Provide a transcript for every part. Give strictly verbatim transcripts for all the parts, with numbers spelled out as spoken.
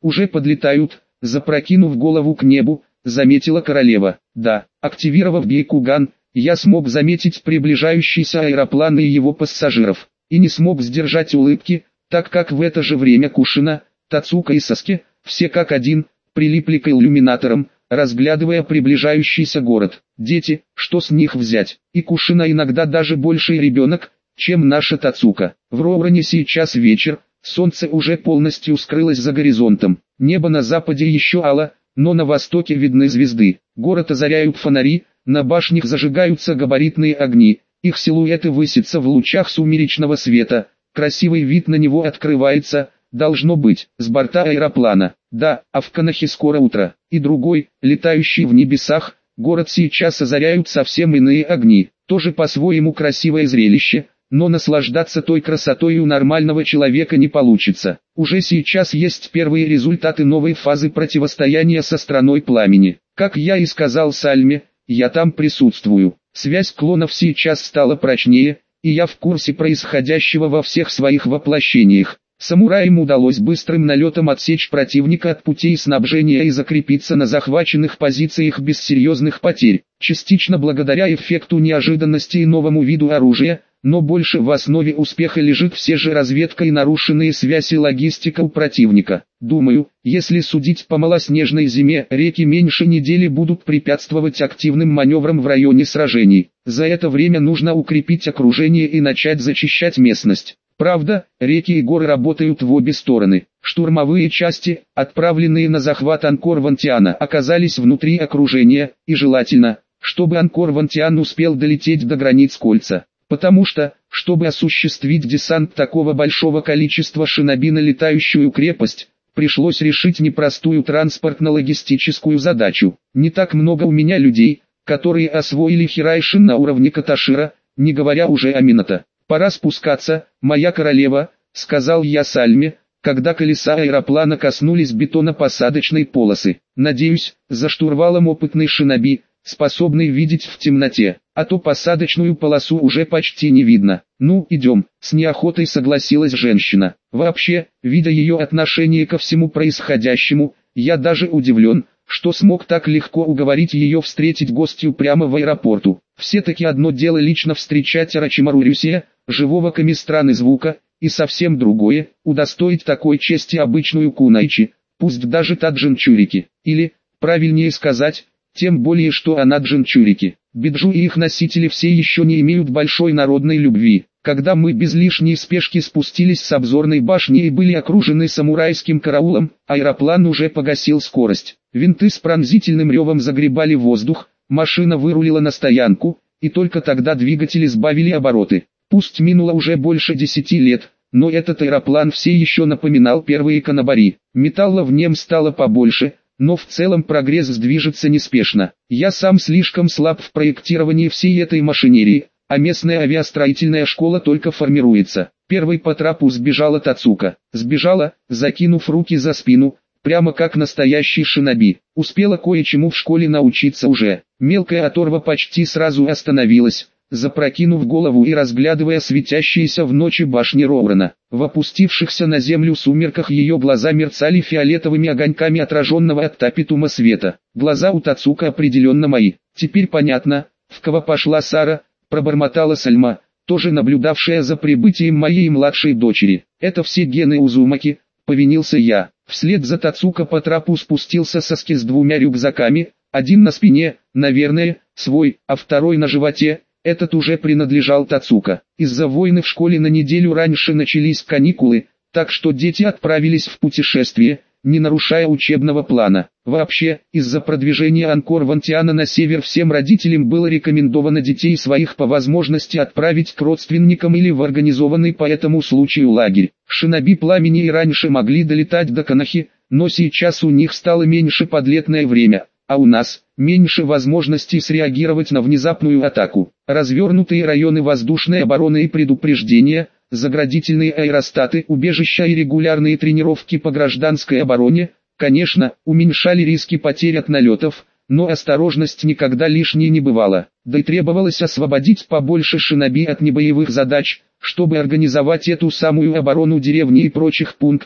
уже подлетают, запрокинув голову к небу, заметила королева. Да, активировав Бейкуган, я смог заметить приближающийся аэроплан и его пассажиров, и не смог сдержать улыбки, так как в это же время Кушина, Тацука и Саски, все как один, прилипли к иллюминаторам, разглядывая приближающийся город. Дети, что с них взять? И Кушина иногда даже больший ребенок, чем наша Тацука. В Роурене сейчас вечер, солнце уже полностью скрылось за горизонтом. Небо на западе еще ало, но на востоке видны звезды. Город озаряют фонари, на башнях зажигаются габаритные огни, их силуэты высятся в лучах сумеречного света. Красивый вид на него открывается, должно быть, с борта аэроплана. Да, а в Канахе скоро утро. И другой, летающий в небесах, город сейчас озаряют совсем иные огни. Тоже по-своему красивое зрелище, но наслаждаться той красотой у нормального человека не получится. Уже сейчас есть первые результаты новой фазы противостояния со страной пламени. Как я и сказал Сальме, я там присутствую. Связь клонов сейчас стала прочнее, и я в курсе происходящего во всех своих воплощениях. Самураям удалось быстрым налетом отсечь противника от путей снабжения и закрепиться на захваченных позициях без серьезных потерь, частично благодаря эффекту неожиданности и новому виду оружия, но больше в основе успеха лежит все же разведка и нарушенные связи логистика у противника. Думаю, если судить по малоснежной зиме, реки меньше недели будут препятствовать активным маневрам в районе сражений. За это время нужно укрепить окружение и начать зачищать местность. Правда, реки и горы работают в обе стороны. Штурмовые части, отправленные на захват Анкор-Вантиана, оказались внутри окружения, и желательно, чтобы Анкор-Вантиан успел долететь до границ кольца. Потому что, чтобы осуществить десант такого большого количества шиноби на летающую крепость, пришлось решить непростую транспортно-логистическую задачу. Не так много у меня людей, которые освоили Хирайшин на уровне Каташира, не говоря уже о Минато. «Пора спускаться, моя королева», — сказал я Сальме, когда колеса аэроплана коснулись бетонно-посадочной полосы. «Надеюсь, за штурвалом опытный шиноби, способный видеть в темноте, а то посадочную полосу уже почти не видно». «Ну, идем», — с неохотой согласилась женщина. Вообще, видя ее отношение ко всему происходящему, я даже удивлен, что смог так легко уговорить ее встретить гостью прямо в аэропорту. Все-таки одно дело лично встречать Орочимару Рюсия, живого камистрана звука, и совсем другое — удостоить такой чести обычную кунайчи, пусть даже таджинчурики, или, правильнее сказать, тем более что она джинчурики. Биджу и их носители все еще не имеют большой народной любви. Когда мы без лишней спешки спустились с обзорной башни и были окружены самурайским караулом, аэроплан уже погасил скорость. Винты с пронзительным ревом загребали воздух, машина вырулила на стоянку, и только тогда двигатели сбавили обороты. Пусть минуло уже больше десяти лет, но этот аэроплан все еще напоминал первые канабари. Металла в нем стало побольше, но в целом прогресс движется неспешно. Я сам слишком слаб в проектировании всей этой машинерии, а местная авиастроительная школа только формируется. Первой по трапу сбежала Тацука. Сбежала, закинув руки за спину, прямо как настоящий шиноби. Успела кое-чему в школе научиться уже. Мелкая оторва почти сразу остановилась, запрокинув голову и разглядывая светящиеся в ночи башни Роурена. В опустившихся на землю сумерках ее глаза мерцали фиолетовыми огоньками отраженного от тапитума света. Глаза у Тацука определенно мои. Теперь понятно, в кого пошла Сара, пробормотала Сальма, тоже наблюдавшая за прибытием моей младшей дочери. Это все гены Узумаки, повинился я. Вслед за Тацука по трапу спустился Саски с двумя рюкзаками, один на спине, наверное, свой, а второй на животе. Этот уже принадлежал Тацука. Из-за войны в школе на неделю раньше начались каникулы, так что дети отправились в путешествие, не нарушая учебного плана. Вообще, из-за продвижения Анкор-Вантиана на север всем родителям было рекомендовано детей своих по возможности отправить к родственникам или в организованный по этому случаю лагерь. Шиноби пламени и раньше могли долетать до Канахи, но сейчас у них стало меньше подлетное время, а у нас меньше возможностей среагировать на внезапную атаку. Развернутые районы воздушной обороны и предупреждения, заградительные аэростаты, убежища и регулярные тренировки по гражданской обороне, конечно, уменьшали риски потерь от налетов, но осторожность никогда лишней не бывала. Да и требовалось освободить побольше шиноби от небоевых задач, чтобы организовать эту самую оборону деревни и прочих пунктов,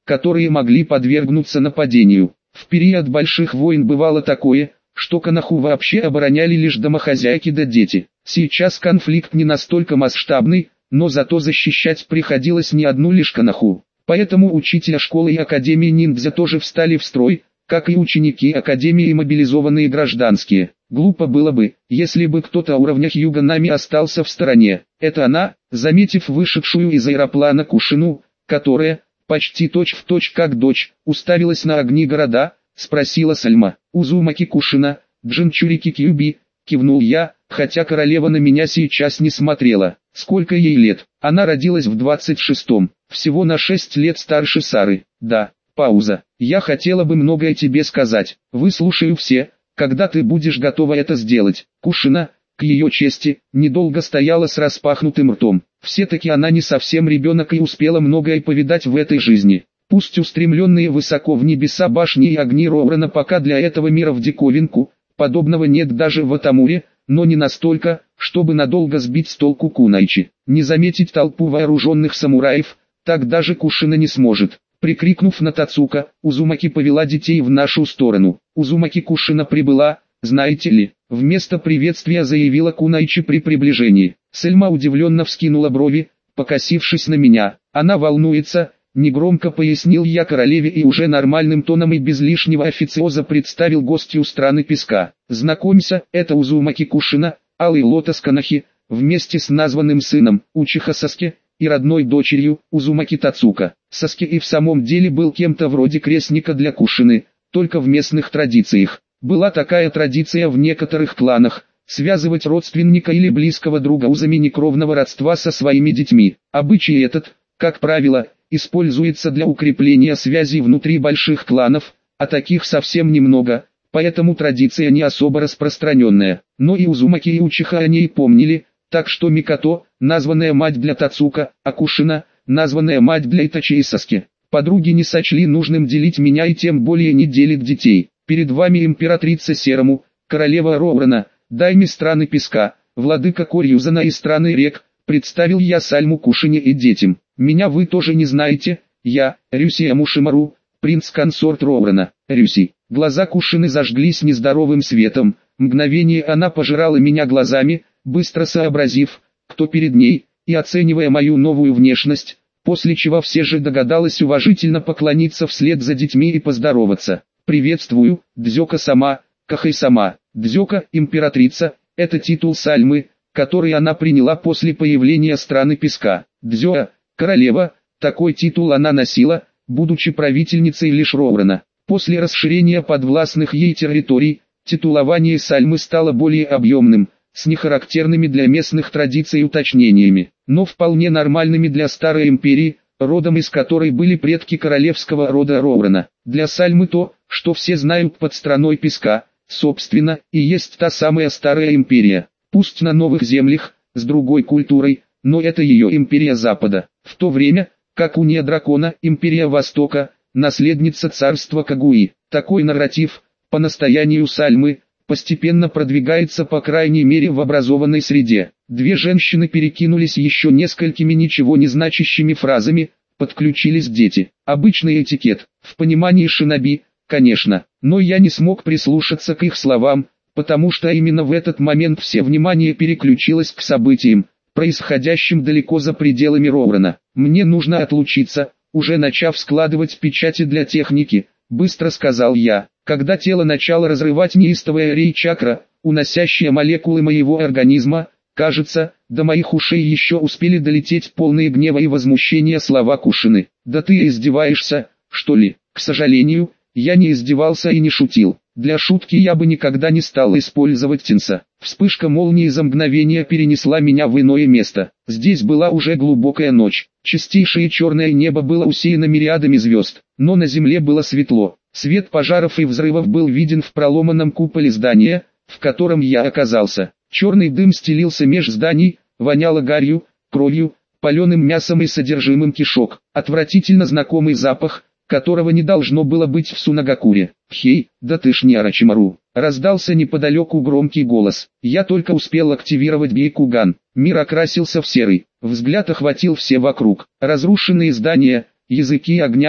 которые могли подвергнуться нападению. В период больших войн бывало такое, что Коноху вообще обороняли лишь домохозяйки да дети. Сейчас конфликт не настолько масштабный, но зато защищать приходилось не одну лишь Коноху. Поэтому учителя школы и академии ниндзя тоже встали в строй, как и ученики академии и мобилизованные гражданские. Глупо было бы, если бы кто-то уровня Хьюга-Нами остался в стороне. Это она, заметив вышедшую из аэроплана Кушину, которая, почти точь-в-точь как дочь, уставилась на огни города, спросила Сальма. «Узумаки Кушина, Джинчурики Кьюби», кивнул я, хотя королева на меня сейчас не смотрела. Сколько ей лет? Она родилась в двадцать шестом, всего на шесть лет старше Сары. Да, пауза. Я хотела бы многое тебе сказать. Выслушаю все, когда ты будешь готова это сделать. Кушина, к ее чести, недолго стояла с распахнутым ртом. Все-таки она не совсем ребенок и успела многое повидать в этой жизни. Пусть устремленные высоко в небеса башни и огни Роврана пока для этого мира в диковинку, подобного нет даже в Атамуре, но не настолько, чтобы надолго сбить с толку Кунайчи. Не заметить толпу вооруженных самураев, так даже Кушина не сможет. Прикрикнув на Тацука, Узумаки повела детей в нашу сторону. Узумаки Кушина прибыла, знаете ли, вместо приветствия заявила Кунайчи при приближении. Сельма удивленно вскинула брови, покосившись на меня. Она волнуется, негромко пояснил я королеве и уже нормальным тоном и без лишнего официоза представил гостью страны песка. Знакомься, это Узумаки Кушина, Алый Лотос Конохи, вместе с названным сыном, Учиха Саске, и родной дочерью, Узумаки Тацука. Саске и в самом деле был кем-то вроде крестника для Кушины, только в местных традициях. Была такая традиция в некоторых кланах, связывать родственника или близкого друга узами некровного родства со своими детьми. Обычай этот, как правило, используется для укрепления связей внутри больших кланов, а таких совсем немного, поэтому традиция не особо распространенная. Но и Узумаки и Учиха о ней помнили, так что Микото, названная мать для Тацука, а Кушина, названная мать для Итачи и Саски. Подруги не сочли нужным делить меня и тем более не делить детей. Перед вами императрица Серому, королева Роврана, дайми страны песка, владыка Корьюзана и страны рек, представил я Сальму Кушине и детям. Меня вы тоже не знаете, я, Рюси Амушимару, принц-консорт Роврана. Рюси. Глаза Кушины зажглись нездоровым светом, мгновение она пожирала меня глазами, быстро сообразив, кто перед ней, и оценивая мою новую внешность, после чего все же догадалась уважительно поклониться вслед за детьми и поздороваться. «Приветствую, Дзёка-сама, Кахэй-сама». Дзёка, императрица, это титул Сальмы, который она приняла после появления страны песка. Дзёа, королева, такой титул она носила, будучи правительницей лишь Роврана. После расширения подвластных ей территорий, титулование Сальмы стало более объемным, с нехарактерными для местных традиций уточнениями, но вполне нормальными для старой империи, родом из которой были предки королевского рода Роврана. Для Сальмы то, что все знают под страной песка, собственно, и есть та самая старая империя, пусть на новых землях, с другой культурой, но это ее империя Запада, в то время, как Уния Дракона, империя Востока, наследница царства Кагуи. Такой нарратив, по настоянию Сальмы, постепенно продвигается по крайней мере в образованной среде. Две женщины перекинулись еще несколькими ничего не значащими фразами, подключились дети. Обычный этикет, в понимании шиноби, конечно, но я не смог прислушаться к их словам, потому что именно в этот момент все внимание переключилось к событиям, происходящим далеко за пределами Роврана. Мне нужно отлучиться, уже начав складывать печати для техники, быстро сказал я. Когда тело начало разрывать неистовая рей-чакра, уносящая молекулы моего организма, кажется, до моих ушей еще успели долететь полные гнева и возмущения слова Кушины. «Да ты издеваешься, что ли?» К сожалению, я не издевался и не шутил. Для шутки я бы никогда не стал использовать Тинса. Вспышка молнии за мгновение перенесла меня в иное место. Здесь была уже глубокая ночь. Чистейшее черное небо было усеяно мириадами звезд, но на земле было светло. Свет пожаров и взрывов был виден в проломанном куполе здания, в котором я оказался. Черный дым стелился меж зданий, воняло гарью, кровью, паленым мясом и содержимым кишок. Отвратительно знакомый запах, которого не должно было быть в Сунагакуре. «Хей, да ты ж не Арачимару!» Раздался неподалеку громкий голос. Я только успел активировать Бейкуган. Мир окрасился в серый. Взгляд охватил все вокруг. Разрушенные здания, языки огня,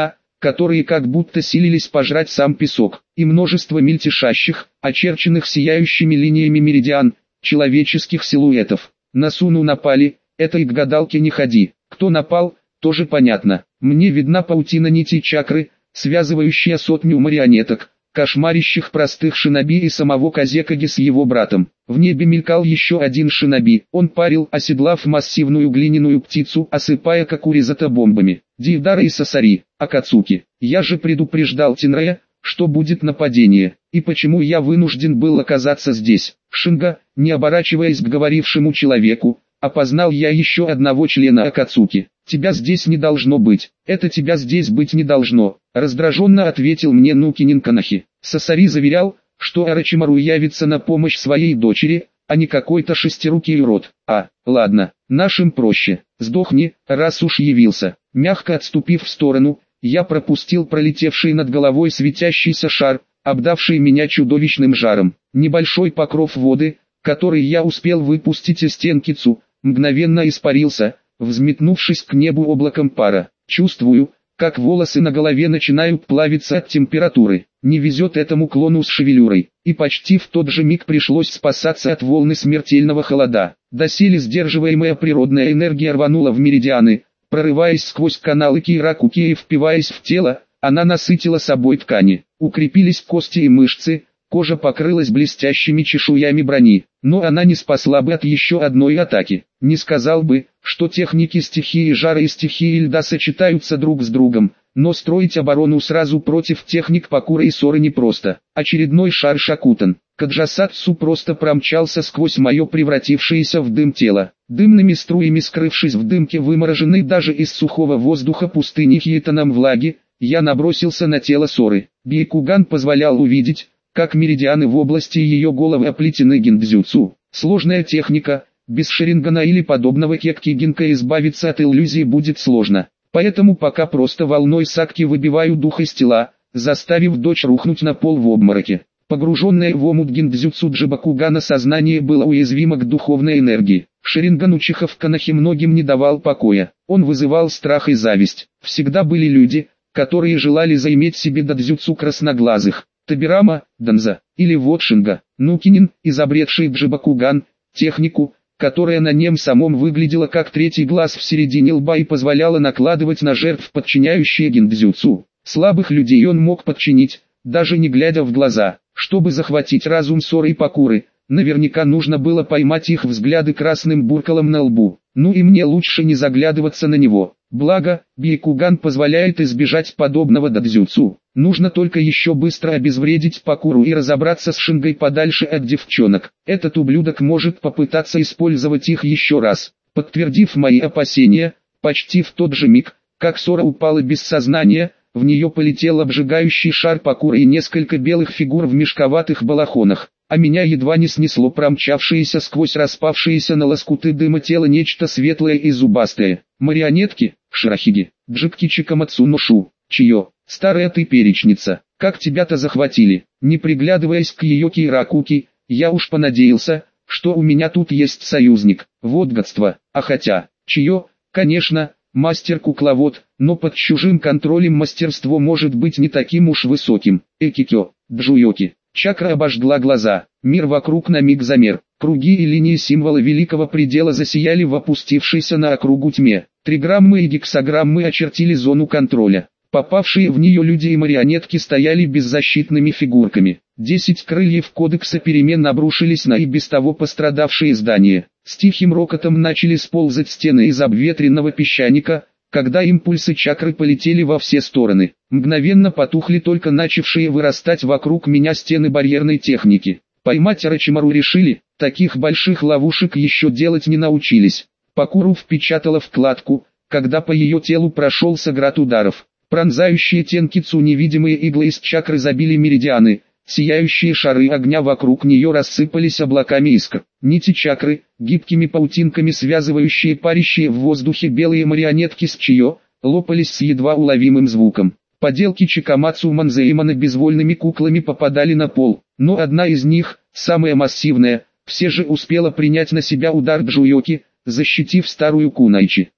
которые как будто силились пожрать сам песок, и множество мельтешащих, очерченных сияющими линиями меридиан, человеческих силуэтов. На Суну напали, это и к гадалке не ходи. Кто напал, тоже понятно. Мне видна паутина нитей чакры, связывающая сотню марионеток, кошмарящих простых шиноби и самого Казекаги с его братом. В небе мелькал еще один шиноби. Он парил, оседлав массивную глиняную птицу, осыпая Кокуризата бомбами. Дейдара и Сасари, Акацуки. Я же предупреждал Тинрея, что будет нападение, и почему я вынужден был оказаться здесь. Шинга, не оборачиваясь к говорившему человеку, опознал я еще одного члена Акацуки. «Тебя здесь не должно быть, это тебя здесь быть не должно», раздраженно ответил мне Нукинин Канахи. Сасари заверял, что Орочимару явится на помощь своей дочери, а не какой-то шестирукий урод. А, ладно, нашим проще, сдохни, раз уж явился. Мягко отступив в сторону, я пропустил пролетевший над головой светящийся шар, обдавший меня чудовищным жаром. Небольшой покров воды, который я успел выпустить из стенки Цу, мгновенно испарился, взметнувшись к небу облаком пара. Чувствую, как волосы на голове начинают плавиться от температуры. Не везет этому клону с шевелюрой, и почти в тот же миг пришлось спасаться от волны смертельного холода. Доселе сдерживаемая природная энергия рванула в меридианы, прорываясь сквозь каналы Киракуки и впиваясь в тело, она насытила собой ткани. Укрепились кости и мышцы, кожа покрылась блестящими чешуями брони, но она не спасла бы от еще одной атаки. Не сказал бы, что техники стихии жара и стихии льда сочетаются друг с другом, но строить оборону сразу против техник Пакура и Соры непросто. Очередной шар Шакутан. Каджасатсу просто промчался сквозь мое превратившееся в дым тело. Дымными струями скрывшись в дымке вымороженной даже из сухого воздуха пустыни Хиитаном влаги, я набросился на тело Соры. Бейкуган позволял увидеть, как меридианы в области ее головы оплетены гиндзюцу. Сложная техника, без шарингана или подобного кекки-гинка избавиться от иллюзии будет сложно. Поэтому пока просто волной сакки выбиваю дух из тела, заставив дочь рухнуть на пол в обмороке. Погруженное в омут гиндзюцу Джибакугана сознание было уязвимо к духовной энергии. Шаринган Учиха в Канахе многим не давал покоя. Он вызывал страх и зависть. Всегда были люди, которые желали заиметь себе дадзюцу красноглазых. Табирама, Данза, или вот Шинга, Нукинин, изобретший Джибакуган, технику, которая на нем самом выглядела как третий глаз в середине лба и позволяла накладывать на жертв подчиняющие гиндзюцу. Слабых людей он мог подчинить, даже не глядя в глаза. Чтобы захватить разум Соры и Пакуры, наверняка нужно было поймать их взгляды красным буркалом на лбу. Ну и мне лучше не заглядываться на него. Благо, Бейкуган позволяет избежать подобного дадзюцу. Нужно только еще быстро обезвредить Пакуру и разобраться с Шингой подальше от девчонок. Этот ублюдок может попытаться использовать их еще раз. Подтвердив мои опасения, почти в тот же миг, как Сора упала без сознания, в нее полетел обжигающий шар Пакуры и несколько белых фигур в мешковатых балахонах, а меня едва не снесло промчавшееся сквозь распавшиеся на лоскуты дыма тело нечто светлое и зубастое. Марионетки, Ширахиги, Джикки Чикамацуношу, чье, старая ты перечница, как тебя-то захватили. Не приглядываясь к ее Киракуки, я уж понадеялся, что у меня тут есть союзник. Вот гадство, а хотя, чье, конечно, мастер-кукловод, но под чужим контролем мастерство может быть не таким уж высоким. Экикё, Джуёки. Чакра обожгла глаза, мир вокруг на миг замер, круги и линии символа великого предела засияли в опустившейся на округу тьме, триграммы и гексаграммы очертили зону контроля, попавшие в нее люди и марионетки стояли беззащитными фигурками, десять крыльев кодекса перемен обрушились на и без того пострадавшие здания, с тихим рокотом начали сползать стены из обветренного песчаника, когда импульсы чакры полетели во все стороны. Мгновенно потухли только начавшие вырастать вокруг меня стены барьерной техники. Поймать Орочимару решили, таких больших ловушек еще делать не научились. Пакуру впечатала вкладку, когда по ее телу прошелся град ударов. Пронзающие тенкицу невидимые иглы из чакры забили меридианы. Сияющие шары огня вокруг нее рассыпались облаками искр. Нити чакры, гибкими паутинками связывающие парящие в воздухе белые марионетки с чье, лопались с едва уловимым звуком. Поделки Чикамацу Манзеимана безвольными куклами попадали на пол, но одна из них, самая массивная, все же успела принять на себя удар Джуёки, защитив старую кунайчи.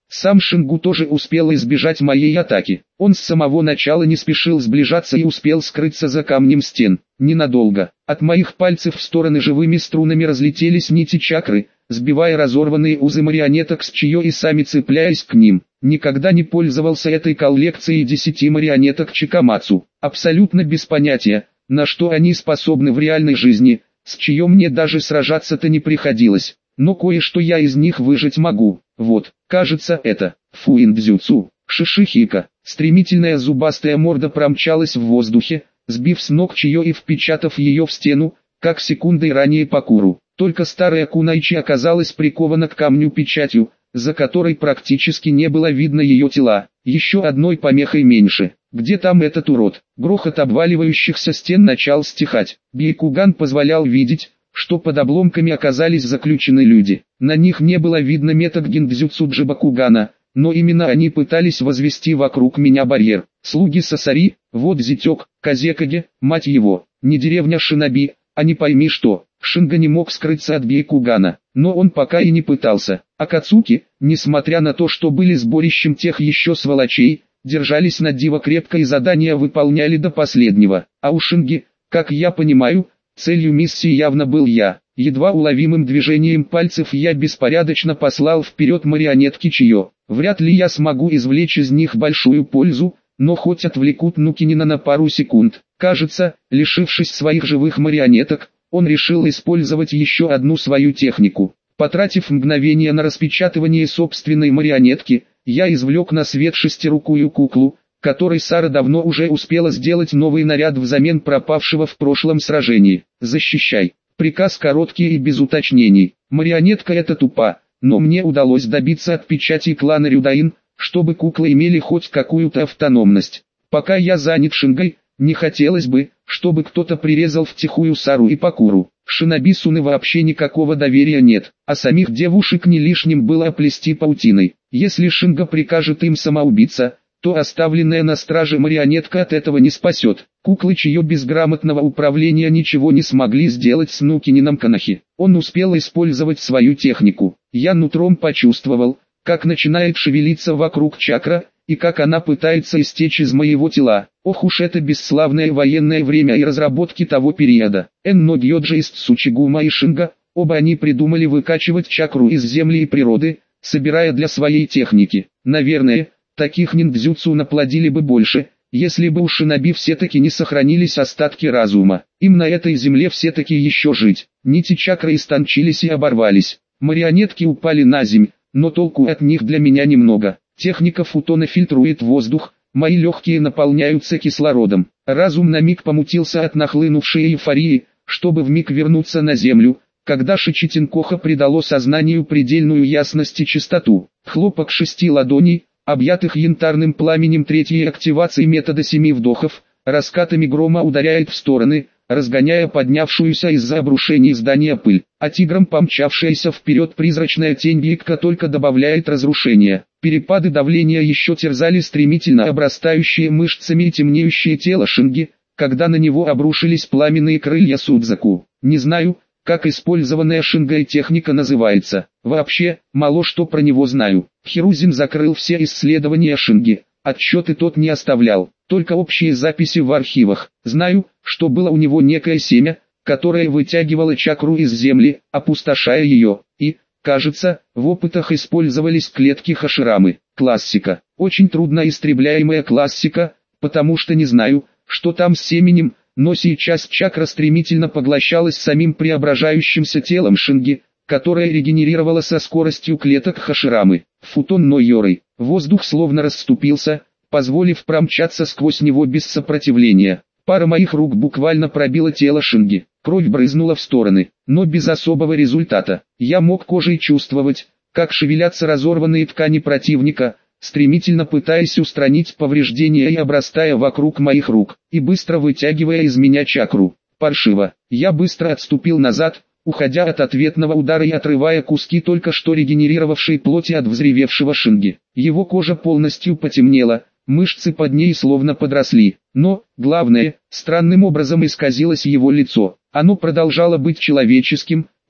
Сам Шингу тоже успел избежать моей атаки. Он с самого начала не спешил сближаться и успел скрыться за камнем стен. Ненадолго. От моих пальцев в стороны живыми струнами разлетелись нити чакры, сбивая разорванные узы марионеток с чьё и сами цепляясь к ним. Никогда не пользовался этой коллекцией десяти марионеток Чикамацу. Абсолютно без понятия, на что они способны в реальной жизни, с чьё мне даже сражаться-то не приходилось. Но кое-что я из них выжать могу. Вот, кажется, это фуиндзюцу. Шишихика. Стремительная зубастая морда промчалась в воздухе, сбив с ног чьё и впечатав ее в стену, как секундой ранее Пакуру. Только старая кунайчи оказалась прикована к камню печатью, за которой практически не было видно ее тела. Еще одной помехой меньше. Где там этот урод? Грохот обваливающихся стен начал стихать. Бейкуган позволял видеть, что под обломками оказались заключены люди. На них не было видно меток гиндзюцу Джибакугана, но именно они пытались возвести вокруг меня барьер. Слуги Сасари, вот зятек, Казекаге, мать его, не деревня Шиноби, а не пойми что. Шинга не мог скрыться от Бейкугана, но он пока и не пытался. Акацуки, несмотря на то, что были сборищем тех еще сволочей, держались на диво крепко и задания выполняли до последнего. А у Шинги, как я понимаю, целью миссии явно был я. Едва уловимым движением пальцев я беспорядочно послал вперед марионетки чьё. Вряд ли я смогу извлечь из них большую пользу, но хоть отвлекут Нукинина на пару секунд. Кажется, лишившись своих живых марионеток, он решил использовать еще одну свою технику. Потратив мгновение на распечатывание собственной марионетки, я извлек на свет шестирукую куклу, которой Сара давно уже успела сделать новый наряд взамен пропавшего в прошлом сражении. «Защищай». Приказ короткий и без уточнений. Марионетка эта тупа, но мне удалось добиться от печати клана Рюдаин, чтобы куклы имели хоть какую-то автономность. Пока я занят Шингой, не хотелось бы, чтобы кто-то прирезал втихую Сару и Пакуру. Шиноби Суны вообще никакого доверия нет, а самих девушек не лишним было оплести паутиной. Если Шинга прикажет им самоубиться, то оставленная на страже марионетка от этого не спасет. Куклы чьё безграмотного управления ничего не смогли сделать с Нукинином Канахи. Он успел использовать свою технику. Я нутром почувствовал, как начинает шевелиться вокруг чакра, и как она пытается истечь из моего тела. Ох уж это бесславное военное время и разработки того периода. Энно Гьоджи из Цучигума и Шинга, оба они придумали выкачивать чакру из земли и природы, собирая для своей техники. Наверное, таких ниндзюцу наплодили бы больше, если бы у шиноби все-таки не сохранились остатки разума. Им на этой земле все-таки еще жить. Нити чакры истончились и оборвались. Марионетки упали на земь, но толку от них для меня немного. Техника футона фильтрует воздух, мои легкие наполняются кислородом. Разум на миг помутился от нахлынувшей эйфории, чтобы вмиг вернуться на землю, когда Шичитинкоха придало сознанию предельную ясность и чистоту. Хлопок шести ладоней, объятых янтарным пламенем третьей активации метода семи вдохов, раскатами грома ударяет в стороны, разгоняя поднявшуюся из-за обрушений здания пыль, а тигром помчавшаяся вперед призрачная тень Бикка только добавляет разрушения. Перепады давления еще терзали стремительно обрастающие мышцами и темнеющее тело Шинги, когда на него обрушились пламенные крылья Судзаку. Не знаю, как использованная Шингой техника называется. Вообще, мало что про него знаю. Хирузин закрыл все исследования Шинги, отчеты тот не оставлял, только общие записи в архивах. Знаю, что было у него некое семя, которое вытягивало чакру из земли, опустошая ее, и, кажется, в опытах использовались клетки Хаширамы. Классика. Очень трудно истребляемая классика, потому что не знаю, что там с семенем, но сейчас чакра стремительно поглощалась самим преображающимся телом Шинги, которое регенерировало со скоростью клеток Хаширамы. Футон Нойорой. Воздух словно расступился, позволив промчаться сквозь него без сопротивления. Пара моих рук буквально пробила тело Шинги. Кровь брызнула в стороны, но без особого результата. Я мог кожей чувствовать, как шевелятся разорванные ткани противника, стремительно пытаясь устранить повреждения и обрастая вокруг моих рук, и быстро вытягивая из меня чакру. Паршиво. Я быстро отступил назад, уходя от ответного удара и отрывая куски только что регенерировавшей плоти от взревевшего Шинги. Его кожа полностью потемнела, мышцы под ней словно подросли, но, главное, странным образом исказилось его лицо. Оно продолжало быть человеческим,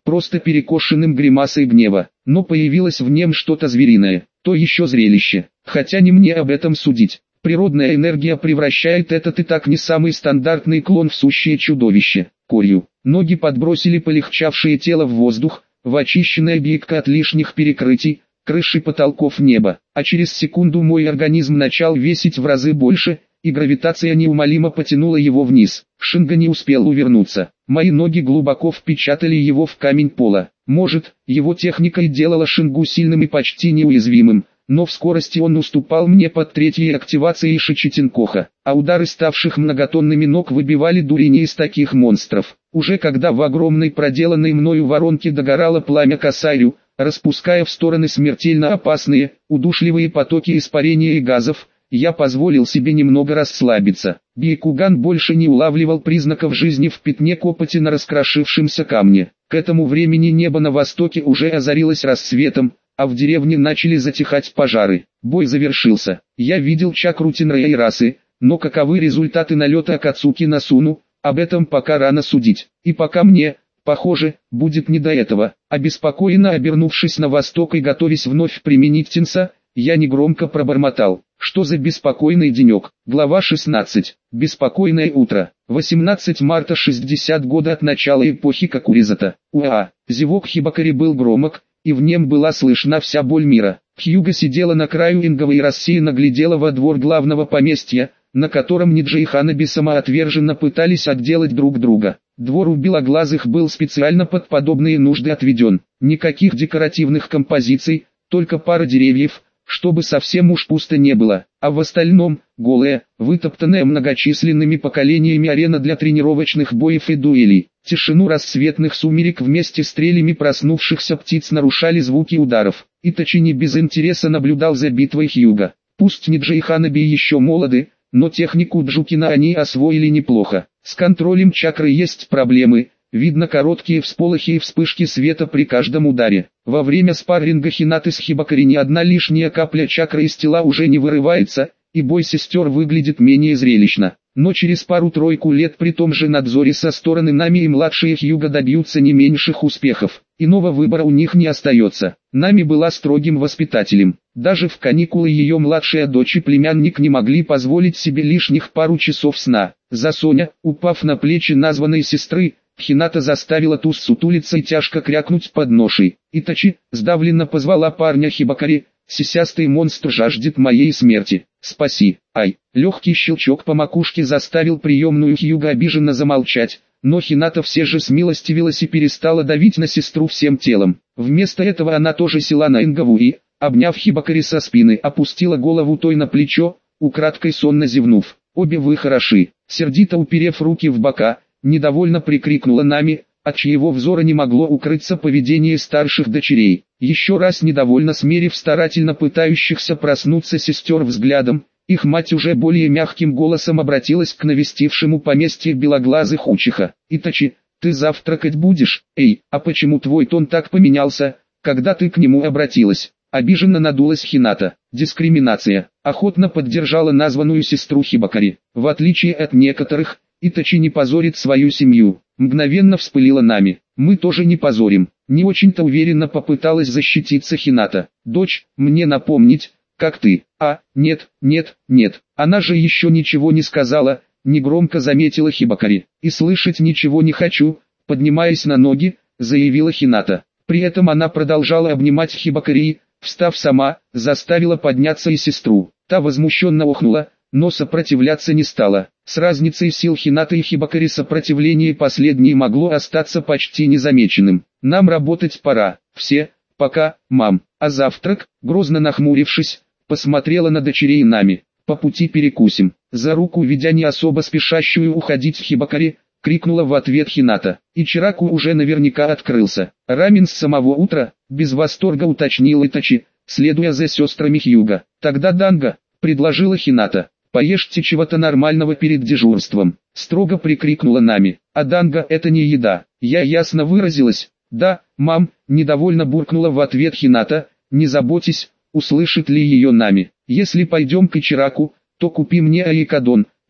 просто перекошенным гримасой гнева, но появилось в нем что-то звериное, то еще зрелище, хотя не мне об этом судить. Природная энергия превращает этот и так не самый стандартный клон в сущее чудовище. Корью. Ноги подбросили полегчавшее тело в воздух, в очищенное объектка от лишних перекрытий, крыши потолков неба, а через секунду мой организм начал весить в разы больше, и гравитация неумолимо потянула его вниз. Шинга не успел увернуться. Мои ноги глубоко впечатали его в камень пола. Может, его техника и делала Шингу сильным и почти неуязвимым, но в скорости он уступал мне под третьей активацией Шичитинкоха, а удары ставших многотонными ног выбивали дурени из таких монстров. Уже когда в огромной проделанной мною воронке догорало пламя Касарю, распуская в стороны смертельно опасные, удушливые потоки испарения и газов, я позволил себе немного расслабиться. Бейкуган больше не улавливал признаков жизни в пятне копоти на раскрошившемся камне. К этому времени небо на востоке уже озарилось рассветом, а в деревне начали затихать пожары. Бой завершился. Я видел чакру Тинрея и расы, но каковы результаты налета Акацуки на Суну, об этом пока рано судить. И пока мне, похоже, будет не до этого. Обеспокоенно обернувшись на восток и готовясь вновь применить Тинса, я негромко пробормотал: что за беспокойный денек? Глава шестнадцать. Беспокойное утро. восемнадцатое марта шестьдесят года от начала эпохи Какуризата. Уа! Зевок Хибакари был громок, и в нем была слышна вся боль мира. Хьюга сидела на краю Ингова и рассеянно глядела во двор главного поместья, на котором Ниджи и Ханаби самоотверженно пытались отделать друг друга. Двор у белоглазых был специально под подобные нужды отведен. Никаких декоративных композиций, только пара деревьев, чтобы совсем уж пусто не было, а в остальном, голая, вытоптанная многочисленными поколениями арена для тренировочных боев и дуэлей. Тишину рассветных сумерек вместе с стрелями проснувшихся птиц нарушали звуки ударов. Итачи не без интереса наблюдал за битвой Хьюга. Пусть Ниджи и Ханаби еще молоды, но технику Джукина они освоили неплохо. С контролем чакры есть проблемы. Видно короткие всполохи и вспышки света при каждом ударе. Во время спарринга Хинаты с Хибакари ни одна лишняя капля чакры из тела уже не вырывается, и бой сестер выглядит менее зрелищно. Но через пару-тройку лет при том же надзоре со стороны Нами и младшие Хьюга добьются не меньших успехов. Иного выбора у них не остается. Нами была строгим воспитателем. Даже в каникулы ее младшая дочь и племянник не могли позволить себе лишних пару часов сна. За Соня, упав на плечи названной сестры, Хината заставила ту сутулиться и тяжко крякнуть под ношей. Итачи сдавленно позвала парня Хибакари: «Сисястый монстр жаждет моей смерти. Спаси!» Ай! Легкий щелчок по макушке заставил приемную Хьюга обиженно замолчать, но Хината все же смилостивилась и перестала давить на сестру всем телом. Вместо этого она тоже села на Ингову и, обняв Хибакари со спины, опустила голову той на плечо, украдкой сонно зевнув. «Обе вы хороши!» Сердито уперев руки в бока, недовольно прикрикнула Нами, от чьего взора не могло укрыться поведение старших дочерей. Еще раз недовольно смерив старательно пытающихся проснуться сестер взглядом, их мать уже более мягким голосом обратилась к навестившему поместье белоглазых учиха. «Итачи, ты завтракать будешь? Эй, а почему твой тон так поменялся, когда ты к нему обратилась?» Обиженно надулась Хината. «Дискриминация», охотно поддержала названную сестру Хибакари. «В отличие от некоторых, Итачи не позорит свою семью», мгновенно вспылила Нами. «Мы тоже не позорим», не очень-то уверенно попыталась защититься Хината. «Дочь, мне напомнить, как ты?» «А, нет, нет, нет, она же еще ничего не сказала», негромко заметила Хибакари. «И слышать ничего не хочу», поднимаясь на ноги, заявила Хината. При этом она продолжала обнимать Хибакари, встав сама, заставила подняться и сестру. Та возмущенно охнула, но сопротивляться не стала. С разницей сил Хината и Хибакари сопротивление последней могло остаться почти незамеченным. «Нам работать пора. Все, пока, мам. А завтрак?» Грозно нахмурившись, посмотрела на дочерей Нами. «По пути перекусим». За руку ведя не особо спешащую уходить Хибакари, крикнула в ответ Хината. Ичираку уже наверняка открылся. «Рамен с самого утра?» Без восторга уточнил Итачи, следуя за сестрами Хьюга. «Тогда данго», предложила Хината. «Поешьте чего-то нормального перед дежурством», строго прикрикнула Нами. «А данго это не еда». Я ясно выразилась. «Да, мам», недовольно буркнула в ответ Хината. «Не заботьтесь, услышит ли ее Нами. Если пойдем к Ичираку, то купи мне аикадон»,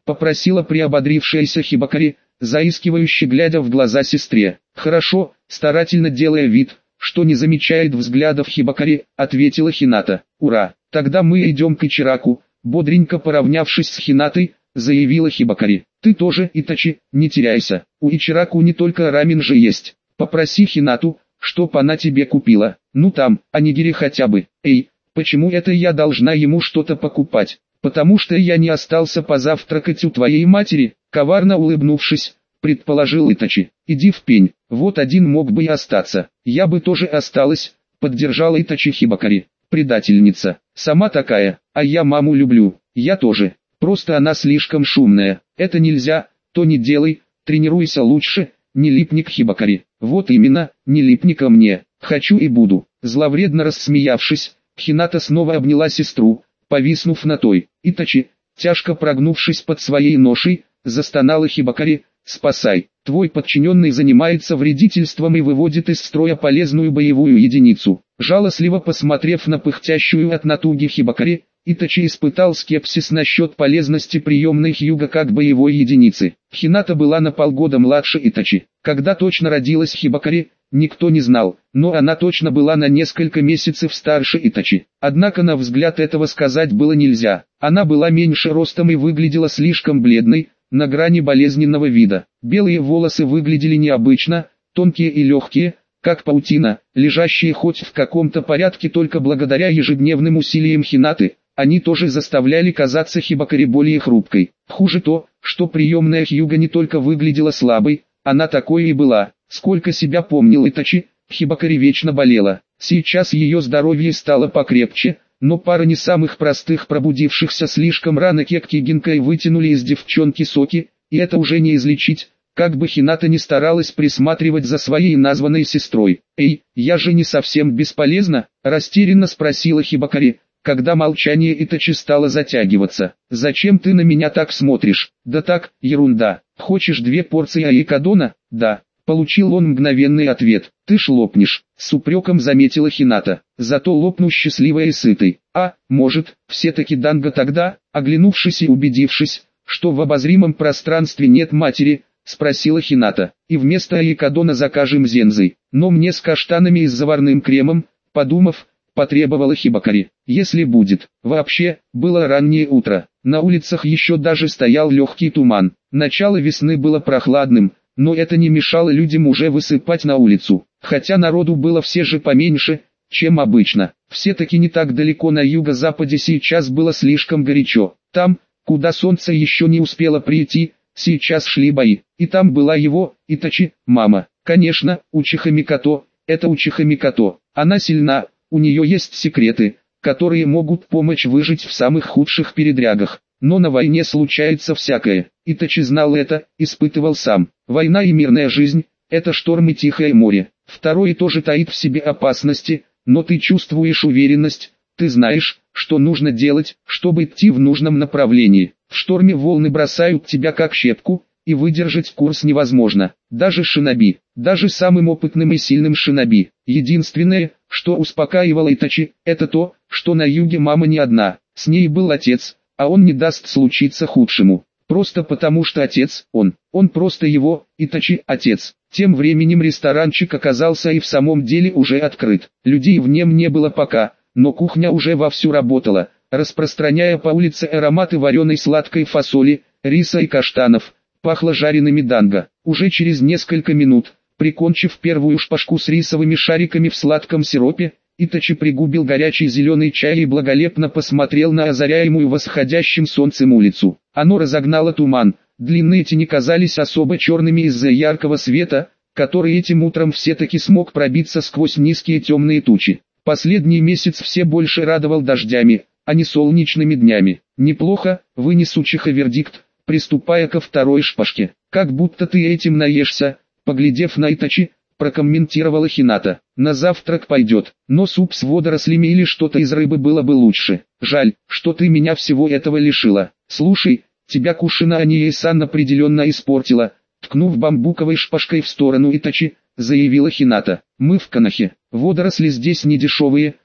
попросила приободрившаяся Хибакари, заискивающе глядя в глаза сестре. «Хорошо», старательно делая вид, что не замечает взглядов Хибакари, ответила Хината. «Ура, тогда мы идем к Ичираку», бодренько поравнявшись с Хинатой, заявила Хибакари. «Ты тоже, Итачи, не теряйся, у Ичираку не только рамен же есть. Попроси Хинату, чтоб она тебе купила, ну там, онигири хотя бы». «Эй, почему это я должна ему что-то покупать? Потому что я не остался позавтракать у твоей матери», коварно улыбнувшись, предположил Итачи. «Иди в пень, вот один мог бы и остаться, я бы тоже осталась», поддержала Итачи Хибакари. «Предательница, сама такая, а я маму люблю, я тоже, просто она слишком шумная, это нельзя, то не делай, тренируйся лучше, не липни к Хибакари». «Вот именно, не липни ко мне, хочу и буду». Зловредно рассмеявшись, Хината снова обняла сестру, повиснув на той. Итачи, тяжко прогнувшись под своей ношей, застонала Хибакари. «Спасай, твой подчиненный занимается вредительством и выводит из строя полезную боевую единицу». Жалостливо посмотрев на пыхтящую от натуги Хибакари, Итачи испытал скепсис насчет полезности приемной Хьюга как боевой единицы. Хината была на полгода младше Итачи. Когда точно родилась Хибакари, никто не знал, но она точно была на несколько месяцев старше Итачи. Однако на взгляд этого сказать было нельзя. Она была меньше ростом и выглядела слишком бледной, на грани болезненного вида. Белые волосы выглядели необычно, тонкие и легкие, как паутина, лежащие хоть в каком-то порядке только благодаря ежедневным усилиям Хинаты. Они тоже заставляли казаться Хибакари более хрупкой. Хуже то, что приемная Хьюга не только выглядела слабой, она такой и была. Сколько себя помнил Итачи, Хибакари вечно болела. Сейчас ее здоровье стало покрепче, но пара не самых простых пробудившихся слишком рано Кекки и Гинкай вытянули из девчонки соки, и это уже не излечить, как бы Хината ни старалась присматривать за своей названной сестрой. «Эй, я же не совсем бесполезна?» – растерянно спросила Хибакари, когда молчание Итачи стало затягиваться. «Зачем ты на меня так смотришь?» «Да так, ерунда. Хочешь две порции айкадона?» «Да». Получил он мгновенный ответ. «Ты ж лопнешь», — с упреком заметила Хината. «Зато лопну счастливой и сытой». «А, может, все-таки Данго тогда?» Оглянувшись и убедившись, что в обозримом пространстве нет матери, спросила Хината. «И вместо айкадона закажем зензой. Но мне с каштанами и с заварным кремом», подумав, потребовала Хибакари. «Если будет». Вообще, было раннее утро. На улицах еще даже стоял легкий туман. Начало весны было прохладным, но это не мешало людям уже высыпать на улицу. Хотя народу было все же поменьше, чем обычно. Все-таки не так далеко на юго-западе сейчас было слишком горячо. Там, куда солнце еще не успело прийти, сейчас шли бои. И там была его, Итачи, мама. Конечно, Учиха Микото, это Учиха Микото. Она сильна, у нее есть секреты, которые могут помочь выжить в самых худших передрягах. Но на войне случается всякое. Итачи знал это, испытывал сам. Война и мирная жизнь – это шторм и тихое море. Второе тоже таит в себе опасности, но ты чувствуешь уверенность, ты знаешь, что нужно делать, чтобы идти в нужном направлении. В шторме волны бросают тебя как щепку, и выдержать курс невозможно. Даже шиноби, даже самым опытным и сильным шиноби. Единственное, что успокаивало Итачи, это то, что на юге мама не одна, с ней был отец, а он не даст случиться худшему. Просто потому что отец, он, он просто его, Итачи, отец. Тем временем ресторанчик оказался и в самом деле уже открыт. Людей в нем не было пока, но кухня уже вовсю работала, распространяя по улице ароматы вареной сладкой фасоли, риса и каштанов. Пахло жареными данго. Уже через несколько минут, прикончив первую шпажку с рисовыми шариками в сладком сиропе, Итачи пригубил горячий зеленый чай и благолепно посмотрел на озаряемую восходящим солнцем улицу. Оно разогнало туман, длинные тени казались особо черными из-за яркого света, который этим утром все-таки смог пробиться сквозь низкие темные тучи. Последний месяц все больше радовал дождями, а не солнечными днями. «Неплохо», — вынес Учиха вердикт, приступая ко второй шпажке. «Как будто ты этим наешься», — поглядев на Итачи, прокомментировала Хината. «На завтрак пойдет, но суп с водорослями или что-то из рыбы было бы лучше. Жаль, что ты меня всего этого лишила. Слушай, тебя Кушина Ания-сан определенно испортила», ткнув бамбуковой шпажкой в сторону Итачи, заявила Хината. «Мы в Канахе. Водоросли здесь не дешевые,